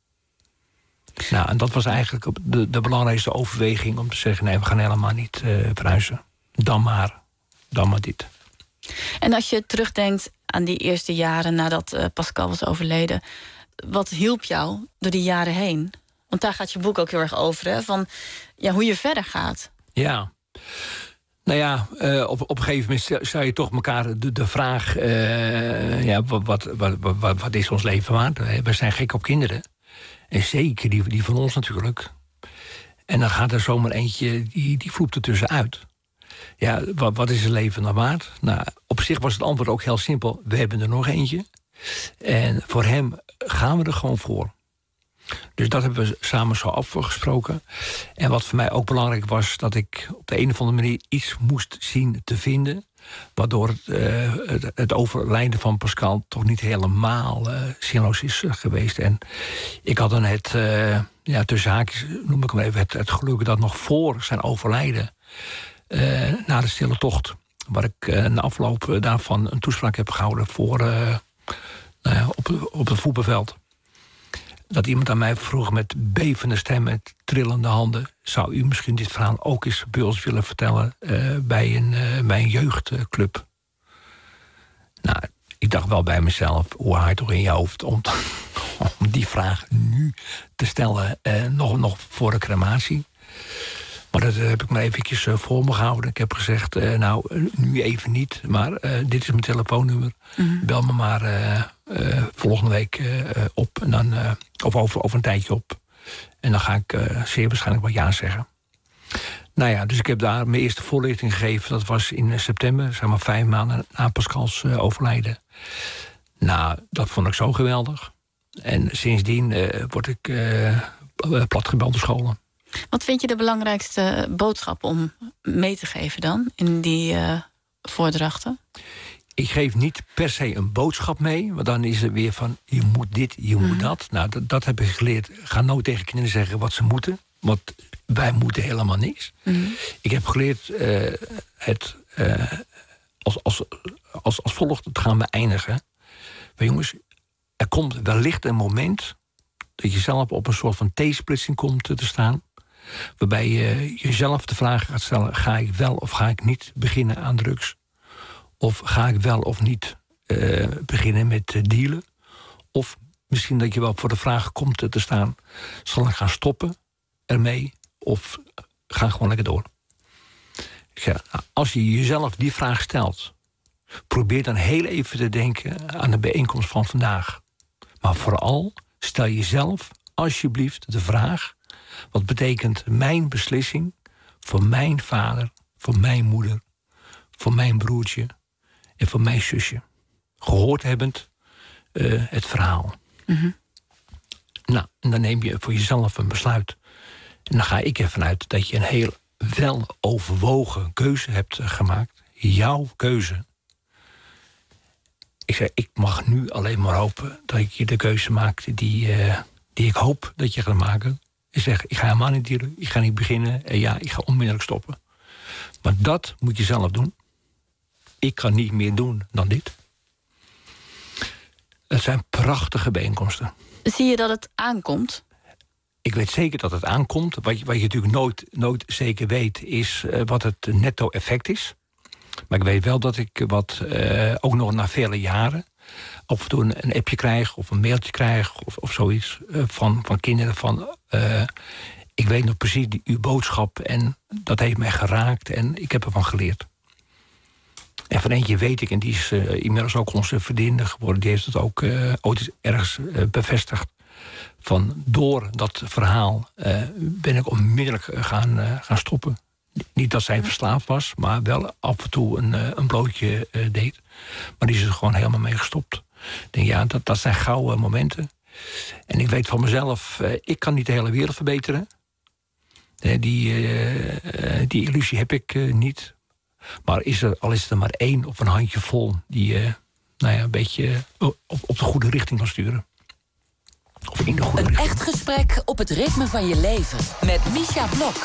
Nou, en dat was eigenlijk de, de belangrijkste overweging om te zeggen, nee, we gaan helemaal niet uh, verhuizen. Dan maar, dan maar dit. En als je terugdenkt aan die eerste jaren nadat uh, Pascal was overleden, wat hielp jou door die jaren heen? Want daar gaat je boek ook heel erg over, hè? Van ja, hoe je verder gaat. Ja. Nou ja, uh, op, op een gegeven moment stel je toch elkaar de, de vraag, Uh, ja, wat, wat, wat, wat, wat is ons leven waard? We zijn gek op kinderen. En zeker die, die van ons natuurlijk. En dan gaat er zomaar eentje, die, die vloept er tussenuit. Ja, wat, wat is het leven dan waard? Nou, op zich was het antwoord ook heel simpel. We hebben er nog eentje. En voor hem gaan we er gewoon voor. Dus dat hebben we samen zo afgesproken. En wat voor mij ook belangrijk was, dat ik op de een of andere manier iets moest zien te vinden, waardoor het, uh, het, het overlijden van Pascal toch niet helemaal uh, zinloos is uh, geweest. En ik had dan het, uh, ja, tussen haakjes noem ik hem even, het, het geluk dat nog voor zijn overlijden, uh, na de stille tocht, waar ik uh, na afloop uh, daarvan een toespraak heb gehouden voor, uh, nou ja, op, op het voetbalveld. Dat iemand aan mij vroeg met bevende stem, met trillende handen, zou u misschien dit verhaal ook eens bij ons willen vertellen uh, bij, een, uh, bij een jeugdclub? Nou, ik dacht wel bij mezelf, hoe haal je toch in je hoofd om, om die vraag nu te stellen, uh, nog, nog voor de crematie? Maar dat heb ik maar eventjes uh, voor me gehouden. Ik heb gezegd, uh, nou, nu even niet, maar uh, dit is mijn telefoonnummer. Mm-hmm. Bel me maar uh, uh, volgende week uh, op, en dan, uh, of over, over een tijdje op. En dan ga ik uh, zeer waarschijnlijk wat ja zeggen. Nou ja, dus ik heb daar mijn eerste voorlichting gegeven. Dat was in september, zeg maar vijf maanden na Pascals uh, overlijden. Nou, dat vond ik zo geweldig. En sindsdien uh, word ik uh, platgebeld door scholen. Wat vind je de belangrijkste boodschap om mee te geven dan in die uh, voordrachten? Ik geef niet per se een boodschap mee, want dan is het weer van, je moet dit, je mm-hmm. moet dat. Nou, dat, dat heb ik geleerd. Ga nooit tegen kinderen zeggen wat ze moeten, want wij moeten helemaal niks. Mm-hmm. Ik heb geleerd uh, het uh, als, als, als, als volgt te gaan beëindigen. Maar jongens, er komt wellicht een moment dat je zelf op een soort van T-splitsing komt te staan, waarbij je jezelf de vraag gaat stellen, ga ik wel of ga ik niet beginnen aan drugs? Of ga ik wel of niet uh, beginnen met uh, dealen? Of misschien dat je wel voor de vraag komt te staan, zal ik gaan stoppen ermee? Of ga gewoon lekker door? Ik zeg, als je jezelf die vraag stelt, probeer dan heel even te denken aan de bijeenkomst van vandaag. Maar vooral stel jezelf alsjeblieft de vraag, wat betekent mijn beslissing voor mijn vader, voor mijn moeder, voor mijn broertje en voor mijn zusje? Gehoord hebbend uh, het verhaal. Mm-hmm. Nou, en dan neem je voor jezelf een besluit. En dan ga ik ervan uit dat je een heel wel overwogen keuze hebt gemaakt. Jouw keuze. Ik zeg, ik mag nu alleen maar hopen dat je de keuze maakt die, uh, die ik hoop dat je gaat maken. Ik zeg, ik ga helemaal niet dieren, ik ga niet beginnen en ja, ik ga onmiddellijk stoppen. Maar dat moet je zelf doen. Ik kan niet meer doen dan dit. Het zijn prachtige bijeenkomsten. Zie je dat het aankomt? Ik weet zeker dat het aankomt. Wat je, wat je natuurlijk nooit, nooit zeker weet, is uh, wat het netto effect is. Maar ik weet wel dat ik wat, uh, ook nog na vele jaren, af en toe een, een appje krijg of een mailtje krijg of, of zoiets uh, van, van kinderen van, Uh, ik weet nog precies die, uw boodschap en dat heeft mij geraakt en ik heb ervan geleerd. En van eentje weet ik, en die is uh, inmiddels ook onze vriendin geworden, die heeft het ook uh, ooit ergens uh, bevestigd. Van door dat verhaal uh, ben ik onmiddellijk gaan, uh, gaan stoppen. Niet dat zij verslaafd was, maar wel af en toe een, uh, een blootje uh, deed. Maar die is er gewoon helemaal mee gestopt. Ik denk, ja, dat, dat zijn gouden momenten. En ik weet van mezelf, uh, ik kan niet de hele wereld verbeteren. Uh, die, uh, uh, die illusie heb ik uh, niet. Maar is er, al is er maar één of een handje vol die uh, nou ja, een beetje op, op de goede richting kan sturen. Of in de goede een richting. Echt gesprek op het ritme van je leven. Met Misha Blok.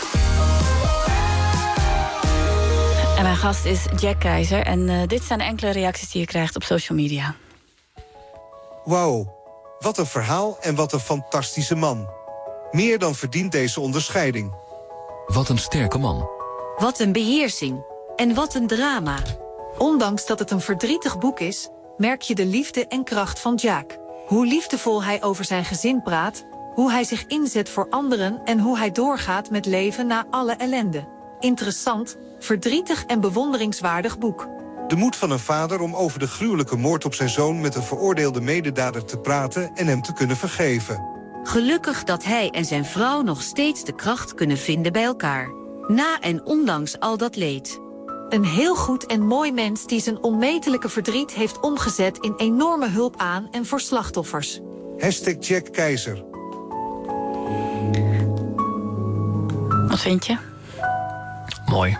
En mijn gast is Jack Keizer. En uh, dit zijn enkele reacties die je krijgt op social media. Wauw, wat een verhaal en wat een fantastische man. Meer dan verdient deze onderscheiding. Wat een sterke man. Wat een beheersing. En wat een drama. Ondanks dat het een verdrietig boek is, merk je de liefde en kracht van Jack. Hoe liefdevol hij over zijn gezin praat, hoe hij zich inzet voor anderen en hoe hij doorgaat met leven na alle ellende. Interessant, verdrietig en bewonderingswaardig boek. De moed van een vader om over de gruwelijke moord op zijn zoon met een veroordeelde mededader te praten en hem te kunnen vergeven. Gelukkig dat hij en zijn vrouw nog steeds de kracht kunnen vinden bij elkaar. Na en ondanks al dat leed. Een heel goed en mooi mens die zijn onmetelijke verdriet heeft omgezet in enorme hulp aan en voor slachtoffers. Hashtag Jack Keizer. Wat vind je? Mooi.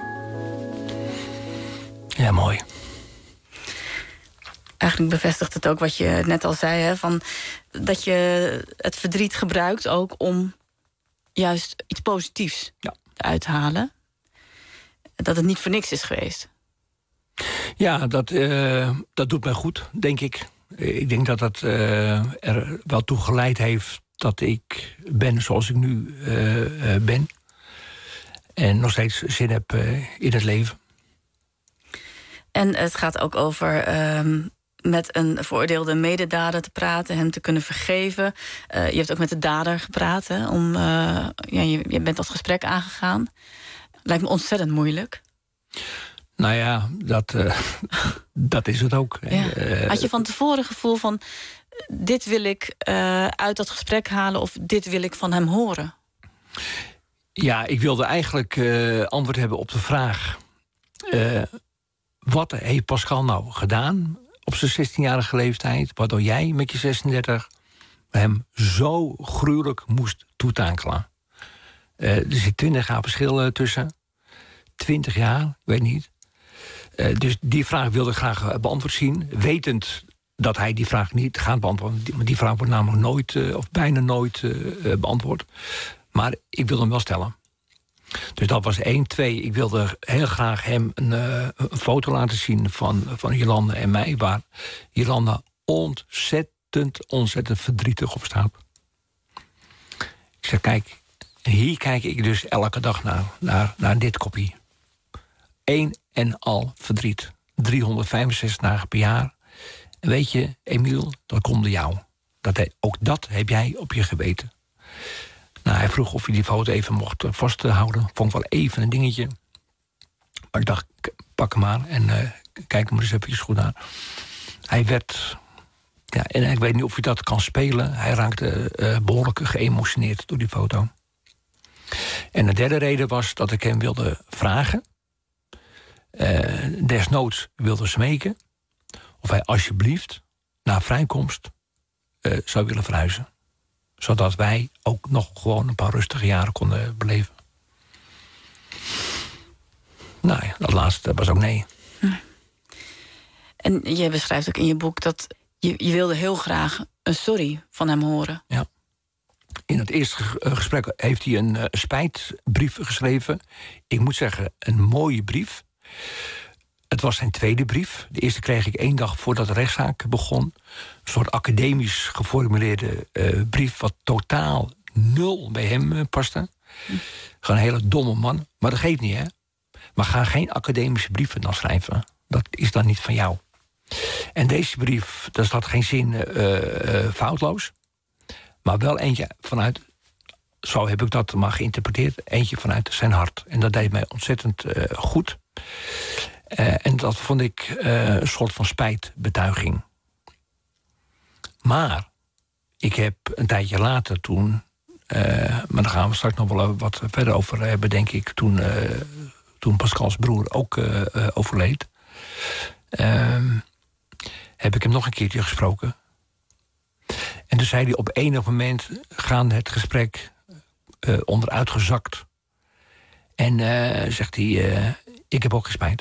Ja, mooi. Eigenlijk bevestigt het ook wat je net al zei, hè, van dat je het verdriet gebruikt ook om juist iets positiefs ja. uit te halen. Dat het niet voor niks is geweest. Ja, dat, uh, dat doet mij goed, denk ik. Ik denk dat dat uh, er wel toe geleid heeft dat ik ben zoals ik nu uh, uh, ben. En nog steeds zin heb uh, in het leven. En het gaat ook over uh, met een veroordeelde mededader te praten, hem te kunnen vergeven. Uh, je hebt ook met de dader gepraat, hè, om, uh, ja, je, je bent dat gesprek aangegaan. Lijkt me ontzettend moeilijk. Nou ja, dat, uh, dat is het ook. Ja. Uh, Had je van tevoren het gevoel van, dit wil ik uh, uit dat gesprek halen of dit wil ik van hem horen? Ja, ik wilde eigenlijk uh, antwoord hebben op de vraag, Uh, wat heeft Pascal nou gedaan op zijn zestienjarige leeftijd, waardoor jij met je zesendertig hem zo gruwelijk moest toetakelen? Uh, er zit twintig jaar verschil uh, tussen. Twintig jaar, ik weet niet. Uh, dus die vraag wilde ik graag uh, beantwoord zien. Wetend dat hij die vraag niet gaat beantwoorden. Die, die vraag wordt namelijk nooit, uh, of bijna nooit uh, beantwoord. Maar ik wilde hem wel stellen. Dus dat was één. Twee, ik wilde heel graag hem een, uh, een foto laten zien van, van Jolanda en mij, waar Jolanda ontzettend, ontzettend verdrietig op staat. Ik zeg, kijk, hier kijk ik dus elke dag naar, naar, naar dit kopie. Eén en al verdriet. driehonderdvijfenzestig dagen per jaar. En weet je, Emiel, dat komt door jou. Dat hij, ook dat heb jij op je geweten. Nou, hij vroeg of hij die foto even mocht vasthouden. Vond ik wel even een dingetje. Maar ik dacht, pak hem maar en uh, kijk hem er eens even goed naar. Hij werd, ja, en ik weet niet of hij dat kan spelen. Hij raakte uh, behoorlijk geëmotioneerd door die foto. En de derde reden was dat ik hem wilde vragen, Uh, desnoods wilde smeken, of hij alsjeblieft na vrijkomst uh, zou willen verhuizen. Zodat wij ook nog gewoon een paar rustige jaren konden beleven. Nou ja, dat laatste was ook nee. En je beschrijft ook in je boek dat je, je wilde heel graag een sorry van hem horen. Ja. In het eerste gesprek heeft hij een uh, spijtbrief geschreven. Ik moet zeggen, een mooie brief. Het was zijn tweede brief. De eerste kreeg ik één dag voordat de rechtszaak begon. Een soort academisch geformuleerde uh, brief, wat totaal nul bij hem uh, paste. Hm. Gewoon een hele domme man. Maar dat geeft niet, hè. Maar ga geen academische brieven dan schrijven. Dat is dan niet van jou. En deze brief, daar staat geen zin uh, uh, foutloos. Maar wel eentje vanuit, zo heb ik dat maar geïnterpreteerd, eentje vanuit zijn hart. En dat deed mij ontzettend uh, goed. Uh, en dat vond ik uh, een soort van spijtbetuiging. Maar ik heb een tijdje later toen, Uh, maar daar gaan we straks nog wel wat verder over hebben, denk ik. Toen uh, toen Pascals broer ook uh, uh, overleed... Uh, heb ik hem nog een keertje gesproken. En toen zei hij op enig moment... gaande het gesprek uh, onderuit gezakt. En uh, zegt hij... Uh, ik heb ook geen spijt.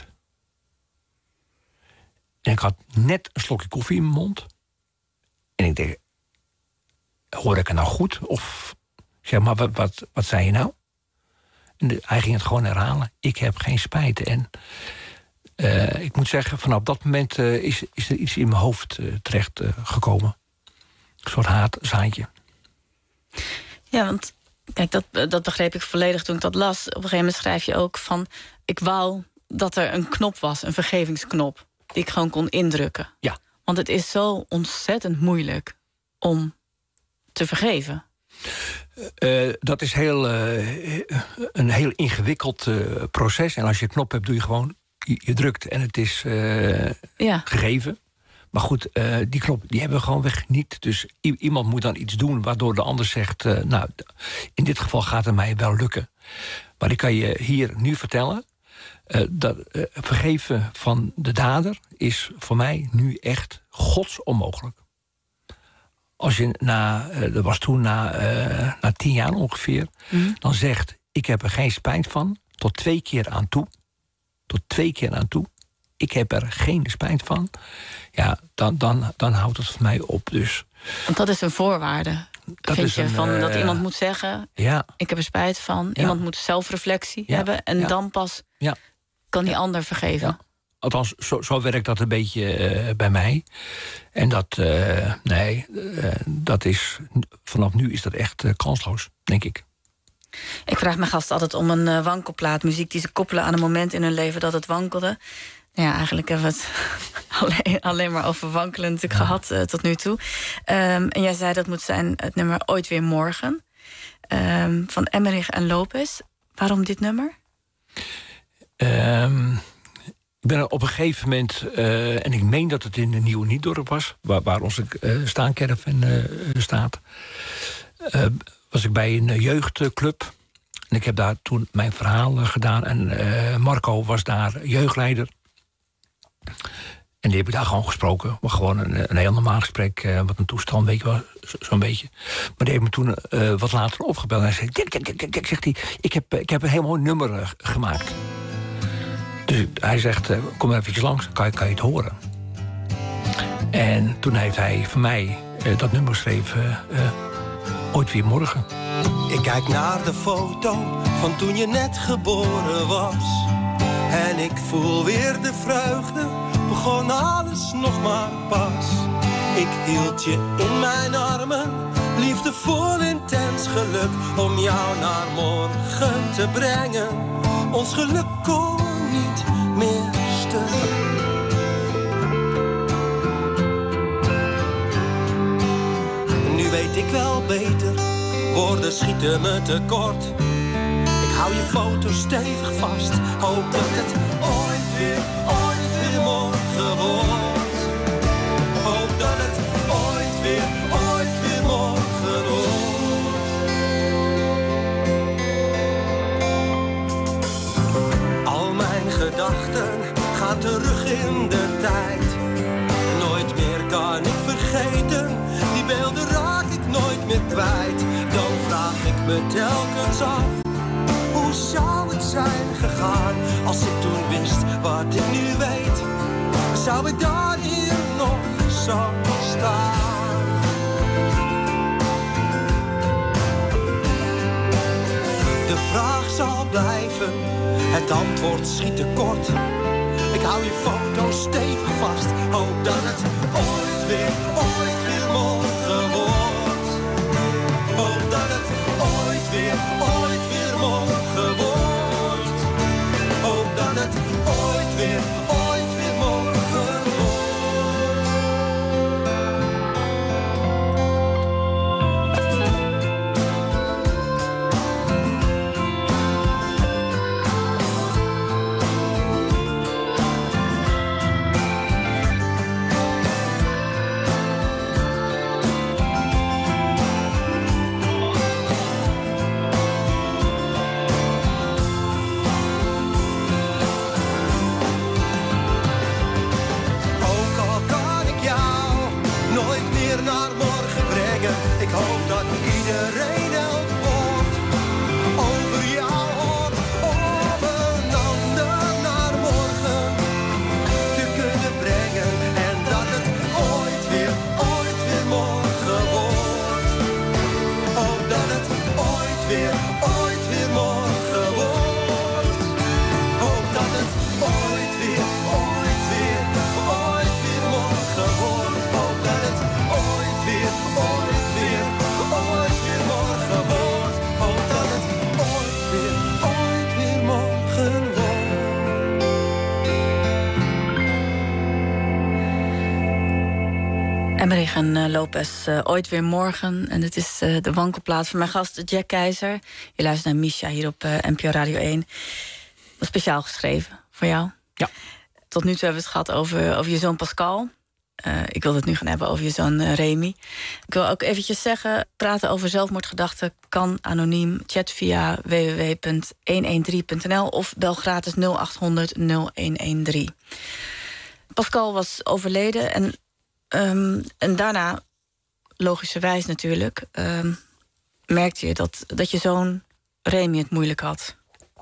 En ik had net een slokje koffie in mijn mond. En ik denk... hoor ik het nou goed? Of zeg maar, wat, wat, wat zei je nou? En de, hij ging het gewoon herhalen. Ik heb geen spijt. En uh, ik moet zeggen, vanaf dat moment uh, is, is er iets in mijn hoofd uh, terecht uh, gekomen. Een soort haatzaadje. Ja, want kijk, dat, dat begreep ik volledig toen ik dat las. Op een gegeven moment schrijf je ook van... ik wou dat er een knop was, een vergevingsknop... die ik gewoon kon indrukken. Ja. Want het is zo ontzettend moeilijk om te vergeven. Uh, dat is heel, uh, een heel ingewikkeld uh, proces. En als je een knop hebt, doe je gewoon... je, je drukt en het is uh, ja. gegeven. Maar goed, uh, die knop die hebben we gewoon weg niet. Dus i- iemand moet dan iets doen waardoor de ander zegt... Uh, nou, in dit geval gaat het mij wel lukken. Maar ik kan je hier nu vertellen... Uh, dat uh, vergeven van de dader is voor mij nu echt godsonmogelijk. Als je na, uh, dat was toen na, uh, na tien jaar ongeveer... Mm. dan zegt, ik heb er geen spijt van, tot twee keer aan toe. Tot twee keer aan toe. Ik heb er geen spijt van. Ja, dan, dan, dan houdt het voor mij op dus. Want dat is een voorwaarde, dat vind je, een, van, uh, dat iemand moet zeggen... Ja. ik heb er spijt van. Ja. Iemand moet zelfreflectie ja. hebben. En ja. dan pas ja. kan die ja. ander vergeven. Ja. Althans, zo, zo werkt dat een beetje uh, bij mij. En dat, uh, nee, uh, dat is... vanaf nu is dat echt uh, kansloos, denk ik. Ik vraag mijn gasten altijd om een uh, wankelplaat. Muziek die ze koppelen aan een moment in hun leven dat het wankelde. Ja, eigenlijk hebben we het alleen, alleen maar over wankelen natuurlijk ja. gehad uh, tot nu toe. Um, en jij zei dat moet zijn het nummer Ooit Weer Morgen. Um, van Emmerich en Lopez. Waarom dit nummer? Um, ik ben er op een gegeven moment... Uh, en ik meen dat het in de Nieuwe Niedorp was... waar, waar onze uh, staancaravan uh, staat... Uh, was ik bij een jeugdclub. En ik heb daar toen mijn verhaal uh, gedaan. En uh, Marco was daar jeugdleider. En die heb ik daar gewoon gesproken. Maar gewoon een, een heel normaal gesprek. Uh, wat een toestand, weet je wel, zo, zo'n beetje. Maar die heeft me toen uh, wat later opgebeld. En hij zei, kijk, kijk, kijk, kijk, zegt hij, ik heb, ik heb een heel mooi nummer uh, gemaakt. Dus hij zegt, uh, kom even langs, kan, kan je het horen. En toen heeft hij voor mij uh, dat nummer geschreven... Uh, Ooit Weer Morgen. Ik kijk naar de foto van toen je net geboren was. En ik voel weer de vreugde, begon alles nog maar pas. Ik hield je in mijn armen, liefdevol intens geluk. Om jou naar morgen te brengen, ons geluk kon niet meer stuk. Nu weet ik wel beter, woorden schieten me tekort. Ik hou je foto stevig vast, hoop dat het ooit weer, ooit weer morgen wordt. Hoop dat het ooit weer, ooit weer morgen wordt. Al mijn gedachten gaan terug in de tijd. Nooit meer kan ik vergeten, die beelden raak ik nooit meer kwijt. Dan vraag ik me telkens af, hoe zou het zijn gegaan als ik toen wist wat ik nu weet? Zou ik dan hier nog zo staan? De vraag zal blijven, het antwoord schiet tekort. Ik hou je foto stevig vast, hoop dat het ooit weer, ooit weer morgen wordt. Hoop dat het ooit weer, ooit weer morgen wordt. Hoop dat het ooit weer, ooit weer morgen wordt. Emmerich en uh, Lopez, uh, ooit weer morgen. En dit is uh, de wankelplaat van mijn gast Jack Keizer. Je luistert naar Misha hier op uh, N P O Radio één. Was speciaal geschreven voor jou. Ja. Tot nu toe hebben we het gehad over, over je zoon Pascal. Uh, ik wil het nu gaan hebben over je zoon uh, Remy. Ik wil ook eventjes zeggen, praten over zelfmoordgedachten kan anoniem. Chat via w w w punt honderddertien punt n l of bel gratis nul acht honderd nul een een drie. Pascal was overleden en, um, en daarna, logischerwijs natuurlijk, um, merkte je dat, dat je zoon Remy het moeilijk had.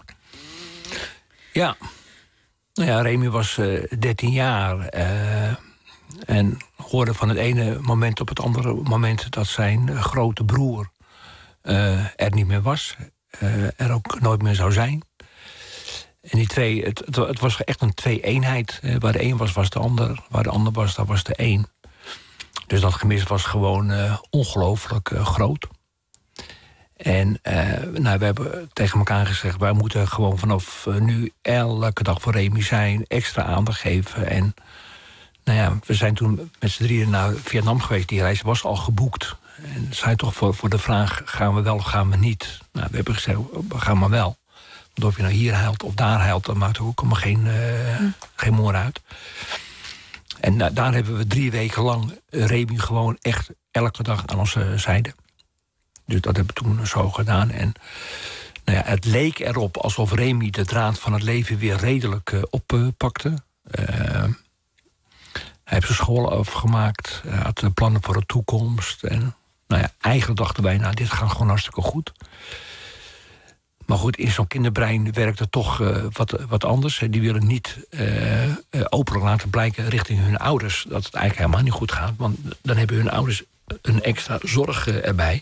Ja. Nou ja, Remy was uh, dertien jaar... Uh... En hoorde van het ene moment op het andere moment dat zijn grote broer uh, er niet meer was. Uh, er ook nooit meer zou zijn. En die twee, het, het, het was echt een twee-eenheid. Uh, waar de een was, was de ander. Waar de ander was, dat was de een. Dus dat gemis was gewoon uh, ongelooflijk uh, groot. En uh, nou, we hebben tegen elkaar gezegd, wij moeten gewoon vanaf uh, nu elke dag voor Remy zijn. Extra aandacht geven en... Nou ja, we zijn toen met z'n drieën naar Vietnam geweest. Die reis was al geboekt. En zei toch voor, voor de vraag, gaan we wel of gaan we niet? Nou, we hebben gezegd, we gaan maar wel. Want of je nou hier huilt of daar huilt, dat maakt ook allemaal geen, uh, hm. geen moer uit. En uh, daar hebben we drie weken lang Remy gewoon echt elke dag aan onze zijde. Dus dat hebben we toen zo gedaan. En nou ja, het leek erop alsof Remy de draad van het leven weer redelijk uh, oppakte. Uh, Hij heeft zijn school afgemaakt, hij had plannen voor de toekomst. En nou ja, eigenlijk dachten wij, nou, dit gaat gewoon hartstikke goed. Maar goed, in zo'n kinderbrein werkt het toch uh, wat, wat anders. Die willen niet uh, uh, openlijk laten blijken richting hun ouders... dat het eigenlijk helemaal niet goed gaat. Want dan hebben hun ouders een extra zorg uh, erbij.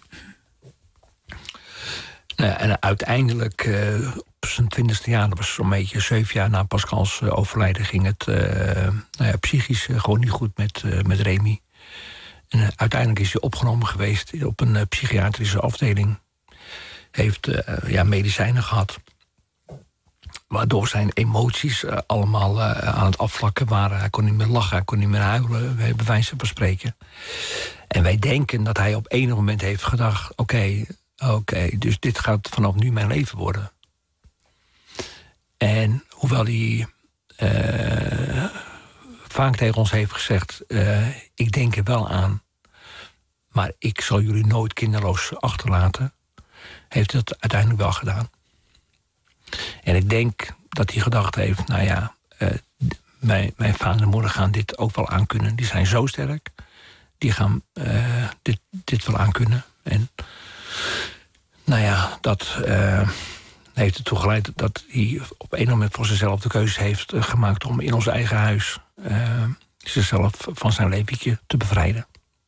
Nou ja, en uiteindelijk... Uh, op zijn twintigste jaar, dat was zo'n beetje zeven jaar na Pascals uh, overlijden... ging het uh, nou ja, psychisch uh, gewoon niet goed met, uh, met Remy. En uh, uiteindelijk is hij opgenomen geweest op een uh, psychiatrische afdeling. Heeft uh, ja, medicijnen gehad. Waardoor zijn emoties uh, allemaal uh, aan het afvlakken waren. Hij kon niet meer lachen, hij kon niet meer huilen, bij wijze van spreken. En wij denken dat hij op enig moment heeft gedacht... oké, okay, oké, okay, dus dit gaat vanaf nu mijn leven worden... En hoewel hij uh, vaak tegen ons heeft gezegd... Uh, ik denk er wel aan, maar ik zal jullie nooit kinderloos achterlaten... heeft hij dat uiteindelijk wel gedaan. En ik denk dat hij gedacht heeft... nou ja, uh, mijn, mijn vader en moeder gaan dit ook wel aankunnen. Die zijn zo sterk, die gaan uh, dit, dit wel aankunnen. En nou ja, dat... Uh, heeft ertoe geleid dat hij op een moment voor zichzelf de keuze heeft gemaakt... om in ons eigen huis uh, zichzelf van zijn leventje te bevrijden.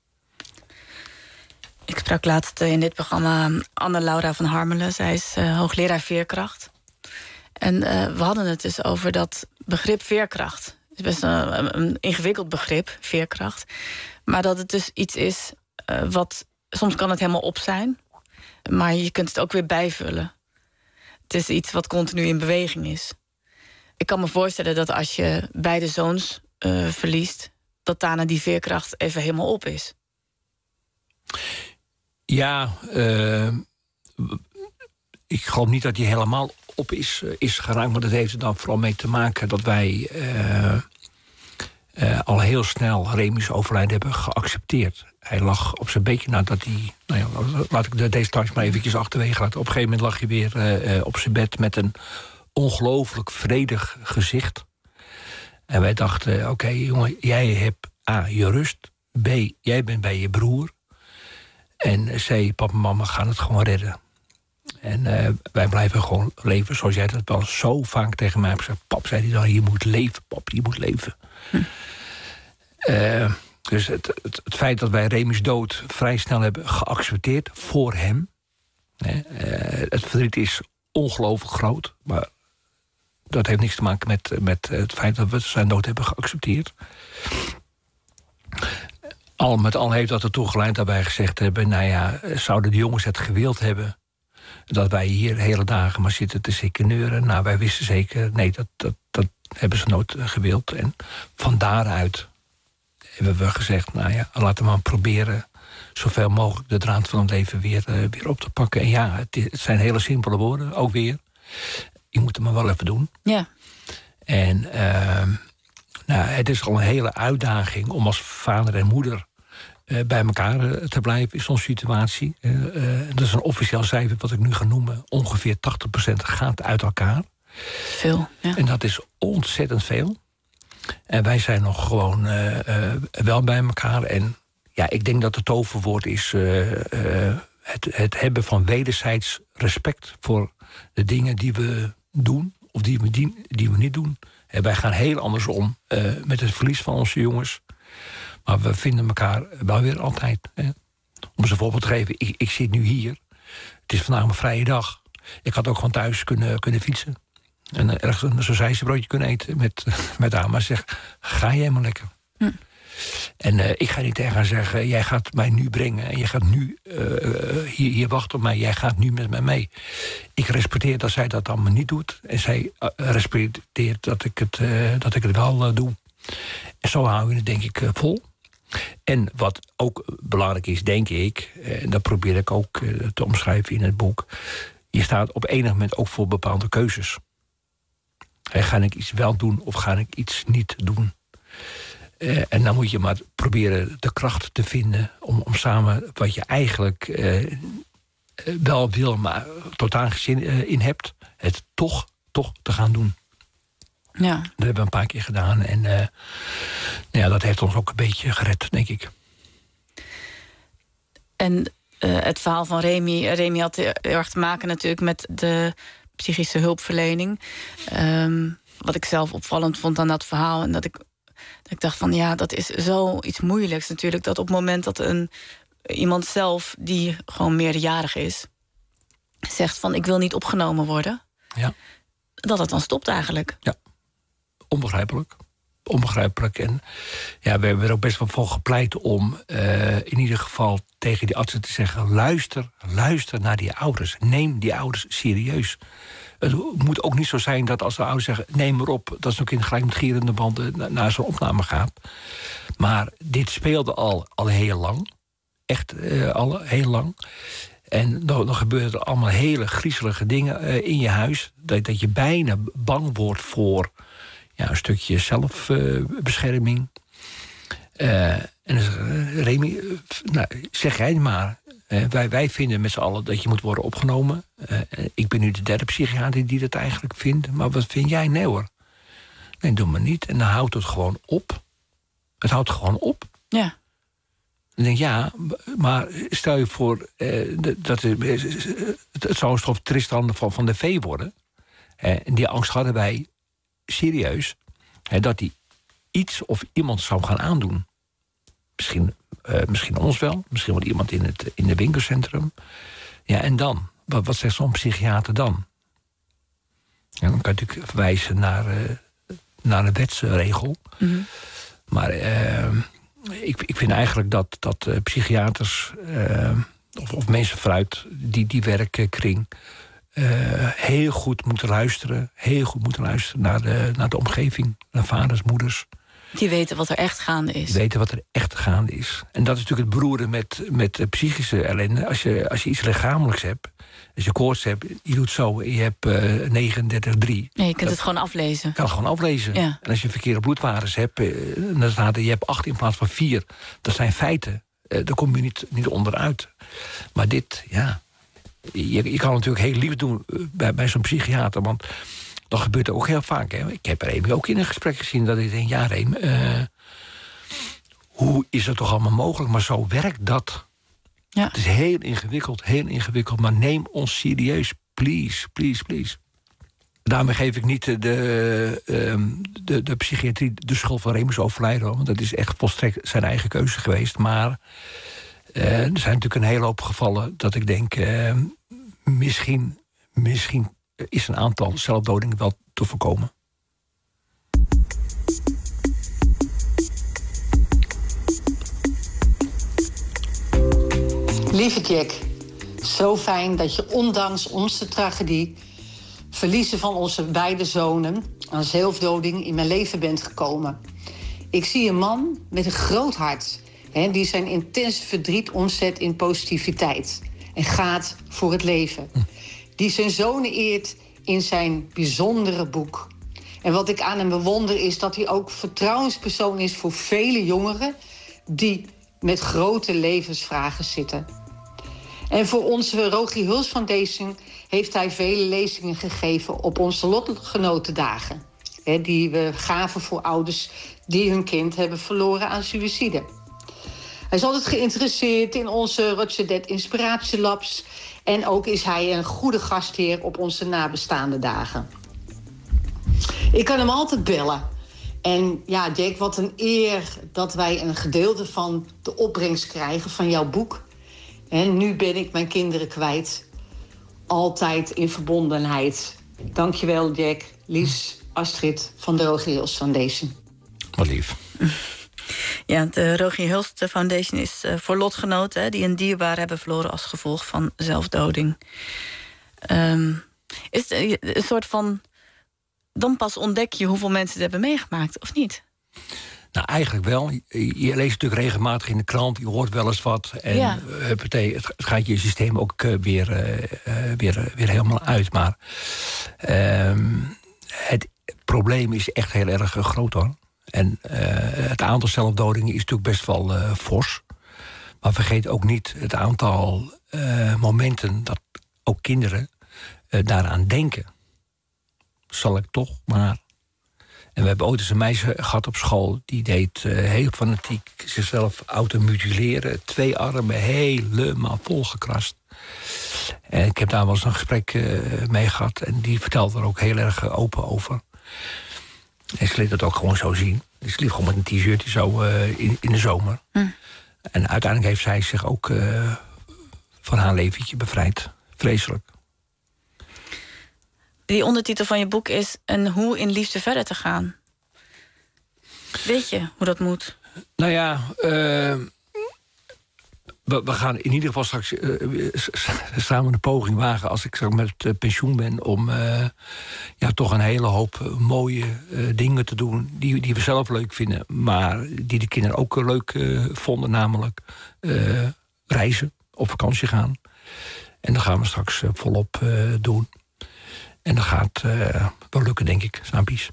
Ik sprak laatst in dit programma Anne-Laura van Harmelen. Zij is uh, hoogleraar veerkracht. En uh, we hadden het dus over dat begrip veerkracht. Het is best een, een ingewikkeld begrip, veerkracht. Maar dat het dus iets is uh, wat... Soms kan het helemaal op zijn, maar je kunt het ook weer bijvullen. Het is iets wat continu in beweging is. Ik kan me voorstellen dat als je beide zoons uh, verliest... dat daarna die veerkracht even helemaal op is. Ja, uh, ik geloof niet dat die helemaal op is, uh, is geraakt... maar dat heeft er dan vooral mee te maken dat wij... Uh, uh, al heel snel Remy's overlijden hebben geaccepteerd. Hij lag op zijn beetje nadat hij... Nou ja, laat ik deze thuis maar eventjes achterwege laten. Op een gegeven moment lag hij weer uh, uh, op zijn bed... met een ongelooflijk vredig gezicht. En wij dachten, oké, okay, jongen, jij hebt A, je rust. B, jij bent bij je broer. En C, papa en mama gaan het gewoon redden. En uh, wij blijven gewoon leven, zoals jij dat wel zo vaak tegen mij hebt gezegd. Pap, zei hij dan, je moet leven, pap, je moet leven. Hm. Uh, dus het, het, het feit dat wij Remy's dood vrij snel hebben geaccepteerd voor hem. Hè, uh, het verdriet is ongelooflijk groot, maar dat heeft niks te maken met, met het feit dat we zijn dood hebben geaccepteerd. Al met al heeft dat ertoe geleid dat wij gezegd hebben... nou ja, zouden de jongens het gewild hebben... dat wij hier hele dagen maar zitten te sikkeneuren. Nou, wij wisten zeker, nee, dat, dat, dat hebben ze nooit gewild. En van daaruit hebben we gezegd, nou ja, laten we maar proberen zoveel mogelijk de draad van het leven weer, uh, weer op te pakken. En ja, het, het zijn hele simpele woorden, ook weer. Je moet het maar wel even doen. Ja. En uh, nou, het is al een hele uitdaging om als vader en moeder uh, bij elkaar uh, te blijven in zo'n situatie. Uh, uh, dat is een officieel cijfer wat ik nu ga noemen. Ongeveer tachtig procent gaat uit elkaar. Veel, ja. En dat is ontzettend veel. En wij zijn nog gewoon uh, uh, wel bij elkaar. En ja, ik denk dat het toverwoord is uh, uh, het, het hebben van wederzijds respect voor de dingen die we doen of die we, die, die we niet doen. En wij gaan heel anders om uh, met het verlies van onze jongens. Maar we vinden elkaar wel weer altijd. Hè. Om ze een voorbeeld te geven, ik, ik zit nu hier. Het is vandaag mijn vrije dag. Ik had ook gewoon thuis kunnen, kunnen fietsen. En uh, ergens een sausijzenbroodje kunnen eten met, met haar. Maar ze zegt, ga jij maar lekker. Hm. En uh, ik ga niet tegen haar zeggen, jij gaat mij nu brengen. En je gaat nu uh, hier, hier wachten op mij. Jij gaat nu met mij mee. Ik respecteer dat zij dat allemaal niet doet. En zij uh, respecteert dat ik het, uh, dat ik het wel uh, doe. En zo houden we het denk ik uh, vol. En wat ook belangrijk is, denk ik, en dat probeer ik ook uh, te omschrijven in het boek. Je staat op enig moment ook voor bepaalde keuzes. Hey, ga ik iets wel doen of ga ik iets niet doen? Uh, en dan moet je maar proberen de kracht te vinden om, om samen wat je eigenlijk uh, wel wil, maar totaal geen zin uh, in hebt, het toch, toch te gaan doen. Ja. Dat hebben we een paar keer gedaan. En uh, nou ja, dat heeft ons ook een beetje gered, denk ik. En uh, het verhaal van Remy. Remy had heel erg te maken natuurlijk met de psychische hulpverlening. Um, wat ik zelf opvallend vond aan dat verhaal. En dat ik, dat ik dacht van ja, dat is zoiets moeilijks natuurlijk. Dat op het moment dat een, iemand zelf die gewoon meerderjarig is, zegt van ik wil niet opgenomen worden. Ja. Dat het dan stopt eigenlijk. Ja. Onbegrijpelijk. Onbegrijpelijk. En ja, we hebben er ook best wel voor gepleit om uh, in ieder geval tegen die artsen te zeggen, luister, luister naar die ouders. Neem die ouders serieus. Het moet ook niet zo zijn dat als de ouders zeggen, neem maar op, dat zo'n kind gelijk met gierende banden naar zo'n opname gaat. Maar dit speelde al, al heel lang. Echt uh, al heel lang. En dan, dan gebeuren er allemaal hele griezelige dingen uh, in je huis. Dat, dat je bijna bang wordt voor ja, een stukje zelfbescherming. Uh, en dan zegt uh, Remy, uh, nou, zeg jij maar. Uh, wij, wij vinden met z'n allen dat je moet worden opgenomen. Uh, ik ben nu de derde psychiater die dat eigenlijk vindt. Maar wat vind jij? Nee hoor. Nee, doe maar niet. En dan houdt het gewoon op. Het houdt gewoon op. Ja. Ik denk, ja, maar stel je voor, eh, dat het, het zou een soort Tristan van, van de Vee worden. Eh, en die angst hadden wij serieus. Eh, dat hij iets of iemand zou gaan aandoen. Misschien, eh, misschien ons wel, misschien wel iemand in het in de winkelcentrum. Ja, en dan? Wat, wat zegt zo'n psychiater dan? Ja, dan kan je natuurlijk verwijzen naar, uh, naar een wetsregel. Mm-hmm. Maar Uh, Ik, ik vind eigenlijk dat, dat uh, psychiaters uh, of, of mensen vanuit die, die werkkring uh, heel goed moeten luisteren. Heel goed moeten luisteren naar de, naar de omgeving, naar vaders, moeders. Die weten wat er echt gaande is. Die weten wat er echt gaande is. En dat is natuurlijk het beroerde met, met uh, psychische ellende. Als je, als je iets lichamelijks hebt, als je koorts hebt, je doet zo en je hebt uh, negenendertig drie. Nee, je kunt dat, het gewoon aflezen. Je kan het gewoon aflezen. Ja. En als je verkeerde bloedwaardes hebt, uh, dan staat er, je hebt acht in plaats van vier. Dat zijn feiten. Uh, daar kom je niet, niet onderuit. Maar dit, ja, je, je kan natuurlijk heel lief doen bij, bij zo'n psychiater, want dat gebeurt ook heel vaak. Hè. Ik heb Remy ook in een gesprek gezien dat ik denk, ja Remy, uh, hoe is het toch allemaal mogelijk? Maar zo werkt dat. Ja. Het is heel ingewikkeld, heel ingewikkeld. Maar neem ons serieus, please, please, please. Daarmee geef ik niet de, de, de, de psychiatrie de schuld van Remy's overlijden, want dat is echt volstrekt zijn eigen keuze geweest. Maar uh, er zijn natuurlijk een hele hoop gevallen dat ik denk, uh, misschien, misschien is een aantal zelfdodingen wel te voorkomen. Lieve Jack, zo fijn dat je ondanks onze tragedie, verliezen van onze beide zonen, aan zelfdoding in mijn leven bent gekomen. Ik zie een man met een groot hart, hè, die zijn intense verdriet omzet in positiviteit en gaat voor het leven. Die zijn zonen eert in zijn bijzondere boek. En wat ik aan hem bewonder is dat hij ook vertrouwenspersoon is voor vele jongeren die met grote levensvragen zitten. En voor onze Rogier Huls Foundation heeft hij vele lezingen gegeven op onze lotgenotendagen. Hè, die we gaven voor ouders die hun kind hebben verloren aan suïcide. Hij is altijd geïnteresseerd in onze Roger Inspiratielabs. En ook is hij een goede gastheer op onze nabestaande dagen. Ik kan hem altijd bellen. En ja, Jack, wat een eer dat wij een gedeelte van de opbrengst krijgen van jouw boek. En nu ben ik mijn kinderen kwijt. Altijd in verbondenheid. Dankjewel, Jack. Lies, Astrid van de Rogier Huls Foundation. Wat lief. Ja, de Rogier Huls Foundation is uh, voor lotgenoten hè, die een dierbaar hebben verloren als gevolg van zelfdoding. Um, is het een soort van... Dan pas ontdek je hoeveel mensen het hebben meegemaakt, of niet? Nou, eigenlijk wel. Je, je leest natuurlijk regelmatig in de krant, je hoort wel eens wat. En ja. huppatee, het, het gaat je systeem ook uh, weer, uh, weer, weer helemaal uit. Maar uh, het probleem is echt heel erg uh, groot, hoor. En uh, het aantal zelfdodingen is natuurlijk best wel uh, fors. Maar vergeet ook niet het aantal uh, momenten dat ook kinderen uh, daaraan denken. Zal ik toch maar. En we hebben ooit eens een meisje gehad op school. Die deed uh, heel fanatiek zichzelf automutileren. Twee armen helemaal volgekrast. En ik heb daar wel eens een gesprek uh, mee gehad. En die vertelde er ook heel erg open over. En ze liet het ook gewoon zo zien. Ze liep gewoon met een t-shirtje zo uh, in, in de zomer. Hm. En uiteindelijk heeft zij zich ook uh, van haar leventje bevrijd. Vreselijk. Die ondertitel van je boek is En hoe in liefde verder te gaan. Weet je hoe dat moet? Nou ja, uh, we, we gaan in ieder geval straks uh, samen een poging wagen... als ik straks met uh, pensioen ben... om uh, ja, toch een hele hoop uh, mooie uh, dingen te doen... Die, die we zelf leuk vinden, maar die de kinderen ook leuk uh, vonden. Namelijk uh, reizen, op vakantie gaan. En dat gaan we straks uh, volop uh, doen. En dat gaat uh, wel lukken, denk ik, snapies.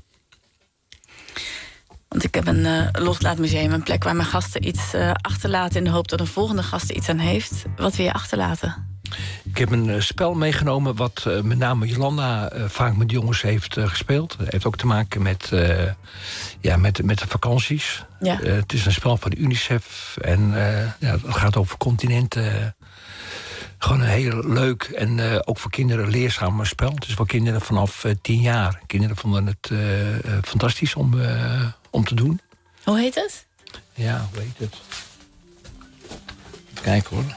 Want ik heb een uh, loslaatmuseum, een plek waar mijn gasten iets uh, achterlaten... in de hoop dat een volgende gast er iets aan heeft. Wat wil je achterlaten? Ik heb een uh, spel meegenomen wat uh, met name Jolanda uh, vaak met jongens heeft uh, gespeeld. Het heeft ook te maken met, uh, ja, met, met de vakanties. Ja. Uh, het is een spel van de UNICEF. En uh, ja, het gaat over continenten... Uh, Gewoon een heel leuk en uh, ook voor kinderen leerzaam spel. Het is voor kinderen vanaf uh, tien jaar. Kinderen vonden het uh, uh, fantastisch om, uh, om te doen. Hoe heet het? Ja, hoe heet het? Even kijken hoor.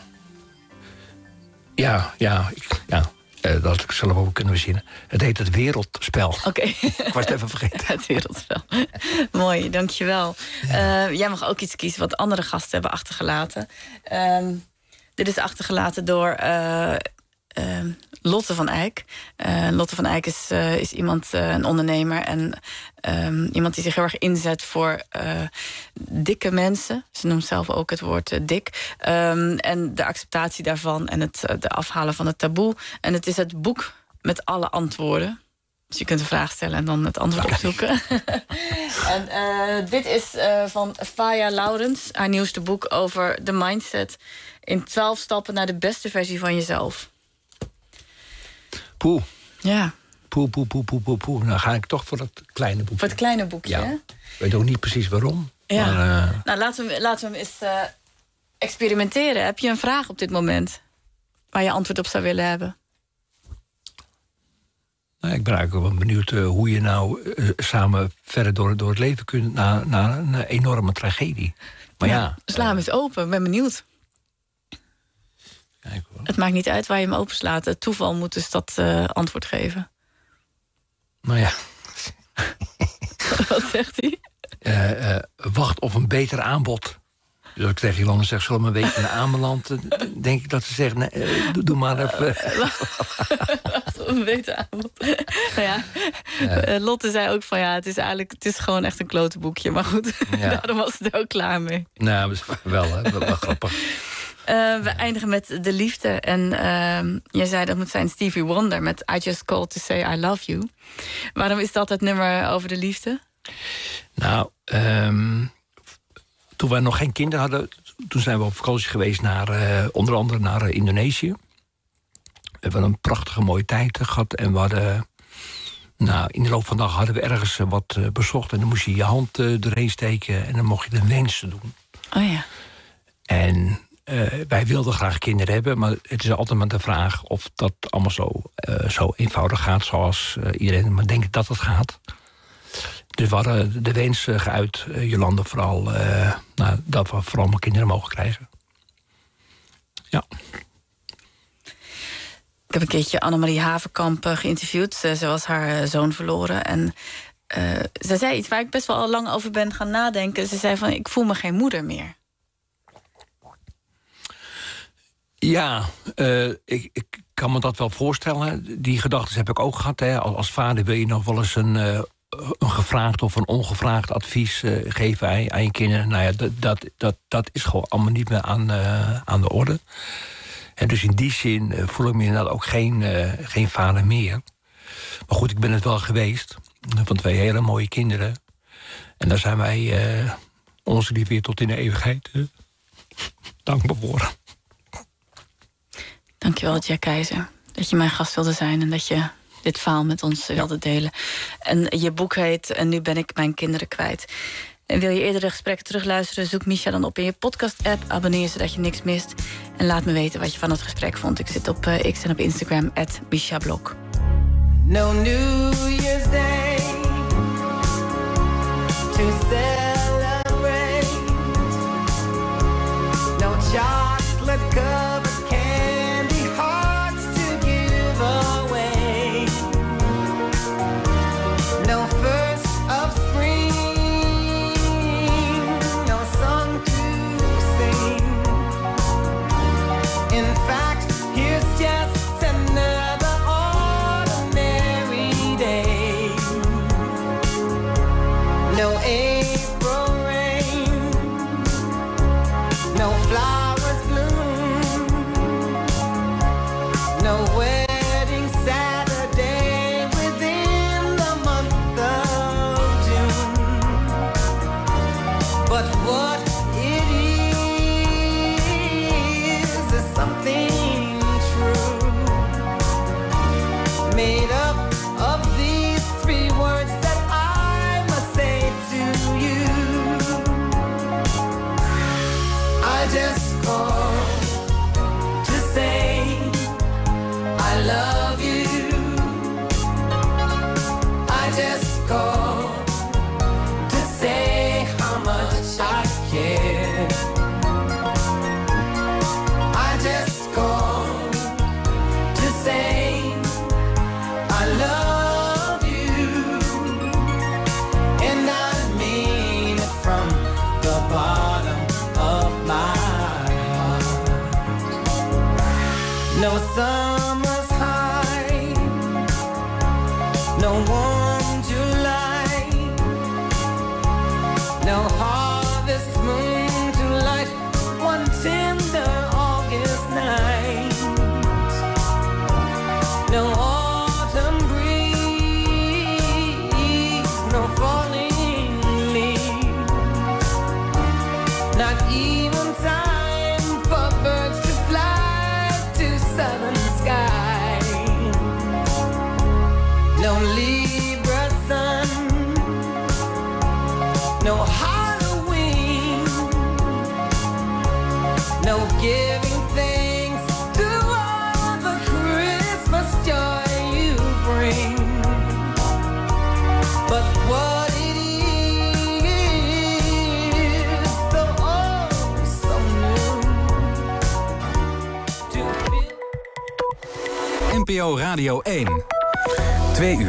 Ja, ja, ik, ja uh, dat had ik zelf ook kunnen verzinnen. Het heet het Wereldspel. Oké. Okay. Ik was het even vergeten. Het Wereldspel. Mooi, dankjewel. Ja. Uh, jij mag ook iets kiezen wat andere gasten hebben achtergelaten. Um, Dit is achtergelaten door uh, uh, Lotte van Eyck. Uh, Lotte van Eyck is, uh, is iemand, uh, een ondernemer... en um, iemand die zich heel erg inzet voor uh, dikke mensen. Ze noemt zelf ook het woord uh, dik. Um, en de acceptatie daarvan en het uh, de afhalen van het taboe. En het is het boek met alle antwoorden. Dus je kunt een vraag stellen en dan het antwoord opzoeken. En uh, dit is uh, van Faya Laurens. Haar nieuwste boek over de mindset... in twaalf stappen naar de beste versie van jezelf. Poeh. Ja. Poeh, poeh, poeh, poeh, poeh, poeh. Nou ga ik toch voor dat kleine boekje. Voor het kleine boekje, ja. hè? Ik weet ook niet precies waarom. Ja. Maar, uh... Nou, laten we, laten we hem eens uh, experimenteren. Heb je een vraag op dit moment waar je antwoord op zou willen hebben? Nou, ik ben eigenlijk wel benieuwd uh, hoe je nou uh, samen verder door, door het leven kunt... na, na een enorme tragedie. Maar ja, ja sla hem uh, eens open, ik ben benieuwd. Kijk, hoor. Het maakt niet uit waar je hem openslaat. Het toeval moet dus dat uh, antwoord geven. Nou ja. Wat zegt hij? Uh, uh, wacht op een beter aanbod. Dus als ik tegen Jolanda zeg, zullen we een week in de aanbeland... denk ik dat ze zegt, nee, uh, doe, doe maar even... Uh, wacht, op een beter aanbod. nou ja, ja. Lotte zei ook van ja, het is eigenlijk het is gewoon echt een klote boekje. Maar goed, ja. daarom was het er ook klaar mee. Nou, dat is wel, hè? wel, wel grappig. Uh, we eindigen met de liefde. En uh, jij zei dat moet zijn Stevie Wonder met I Just Called to Say I Love You. Waarom is dat het nummer over de liefde? Nou, um, toen we nog geen kinderen hadden, toen zijn we op vakantie geweest naar uh, onder andere naar uh, Indonesië. We hebben een prachtige mooie tijd gehad en we hadden, nou, in de loop van de dag hadden we ergens uh, wat uh, bezocht en dan moest je je hand uh, doorheen steken en dan mocht je de wensen doen. Oh ja. En uh, wij wilden graag kinderen hebben, maar het is altijd maar de vraag of dat allemaal zo, uh, zo eenvoudig gaat zoals uh, iedereen maar denkt dat het gaat. Dus we hadden de wens uh, geuit, uh, Jolande, vooral uh, nou, dat we vooral mijn kinderen mogen krijgen. Ja. Ik heb een keertje Annemarie Haverkamp uh, geïnterviewd. Ze, ze was haar uh, zoon verloren. En uh, ze zei iets waar ik best wel al lang over ben gaan nadenken. Ze zei van, ik voel me geen moeder meer. Ja, uh, ik, ik kan me dat wel voorstellen. Die gedachten heb ik ook gehad. Hè. Als vader wil je nog wel eens een, uh, een gevraagd of een ongevraagd advies uh, geven aan, aan je kinderen. Nou ja, dat, dat, dat, dat is gewoon allemaal niet meer aan, uh, aan de orde. En dus in die zin uh, voel ik me inderdaad ook geen, uh, geen vader meer. Maar goed, ik ben het wel geweest. Van twee hele mooie kinderen. En daar zijn wij uh, onze lief weer tot in de eeuwigheid uh, dankbaar voor. Dankjewel, Jack Keizer, dat je mijn gast wilde zijn en dat je dit verhaal met ons ja. wilde delen. En je boek heet En nu ben ik mijn kinderen kwijt. En wil je eerdere gesprekken terugluisteren, zoek Misha dan op in je podcast-app. Abonneer zodat je niks mist. En laat me weten wat je van het gesprek vond. Ik zit op uh, X en op Instagram, at Misha Blok. No New Year's Day to celebrate. No chocolate covered candy hearts to give away. No first of spring, no song to sing. In fact, here's just another ordinary day. No April rain, no flowers bloom, no wedding Saturday within the month of June. But what it is is something true, made up of these three words that I must say to you. I just called to say I love you. I just called to say how much I care. I just called to say I love you, and I mean it from the bottom of my heart. No summer's high, no warm July, no harvest moon to light one tender August night, no autumn breeze, no falling leaves, not even time for birds to fly to southern skies, no Libra sun, no Halloween, no giving thanks to all the Christmas joy you bring. But what it is, so oh, so new to feel. N P O Radio één. Twee uur.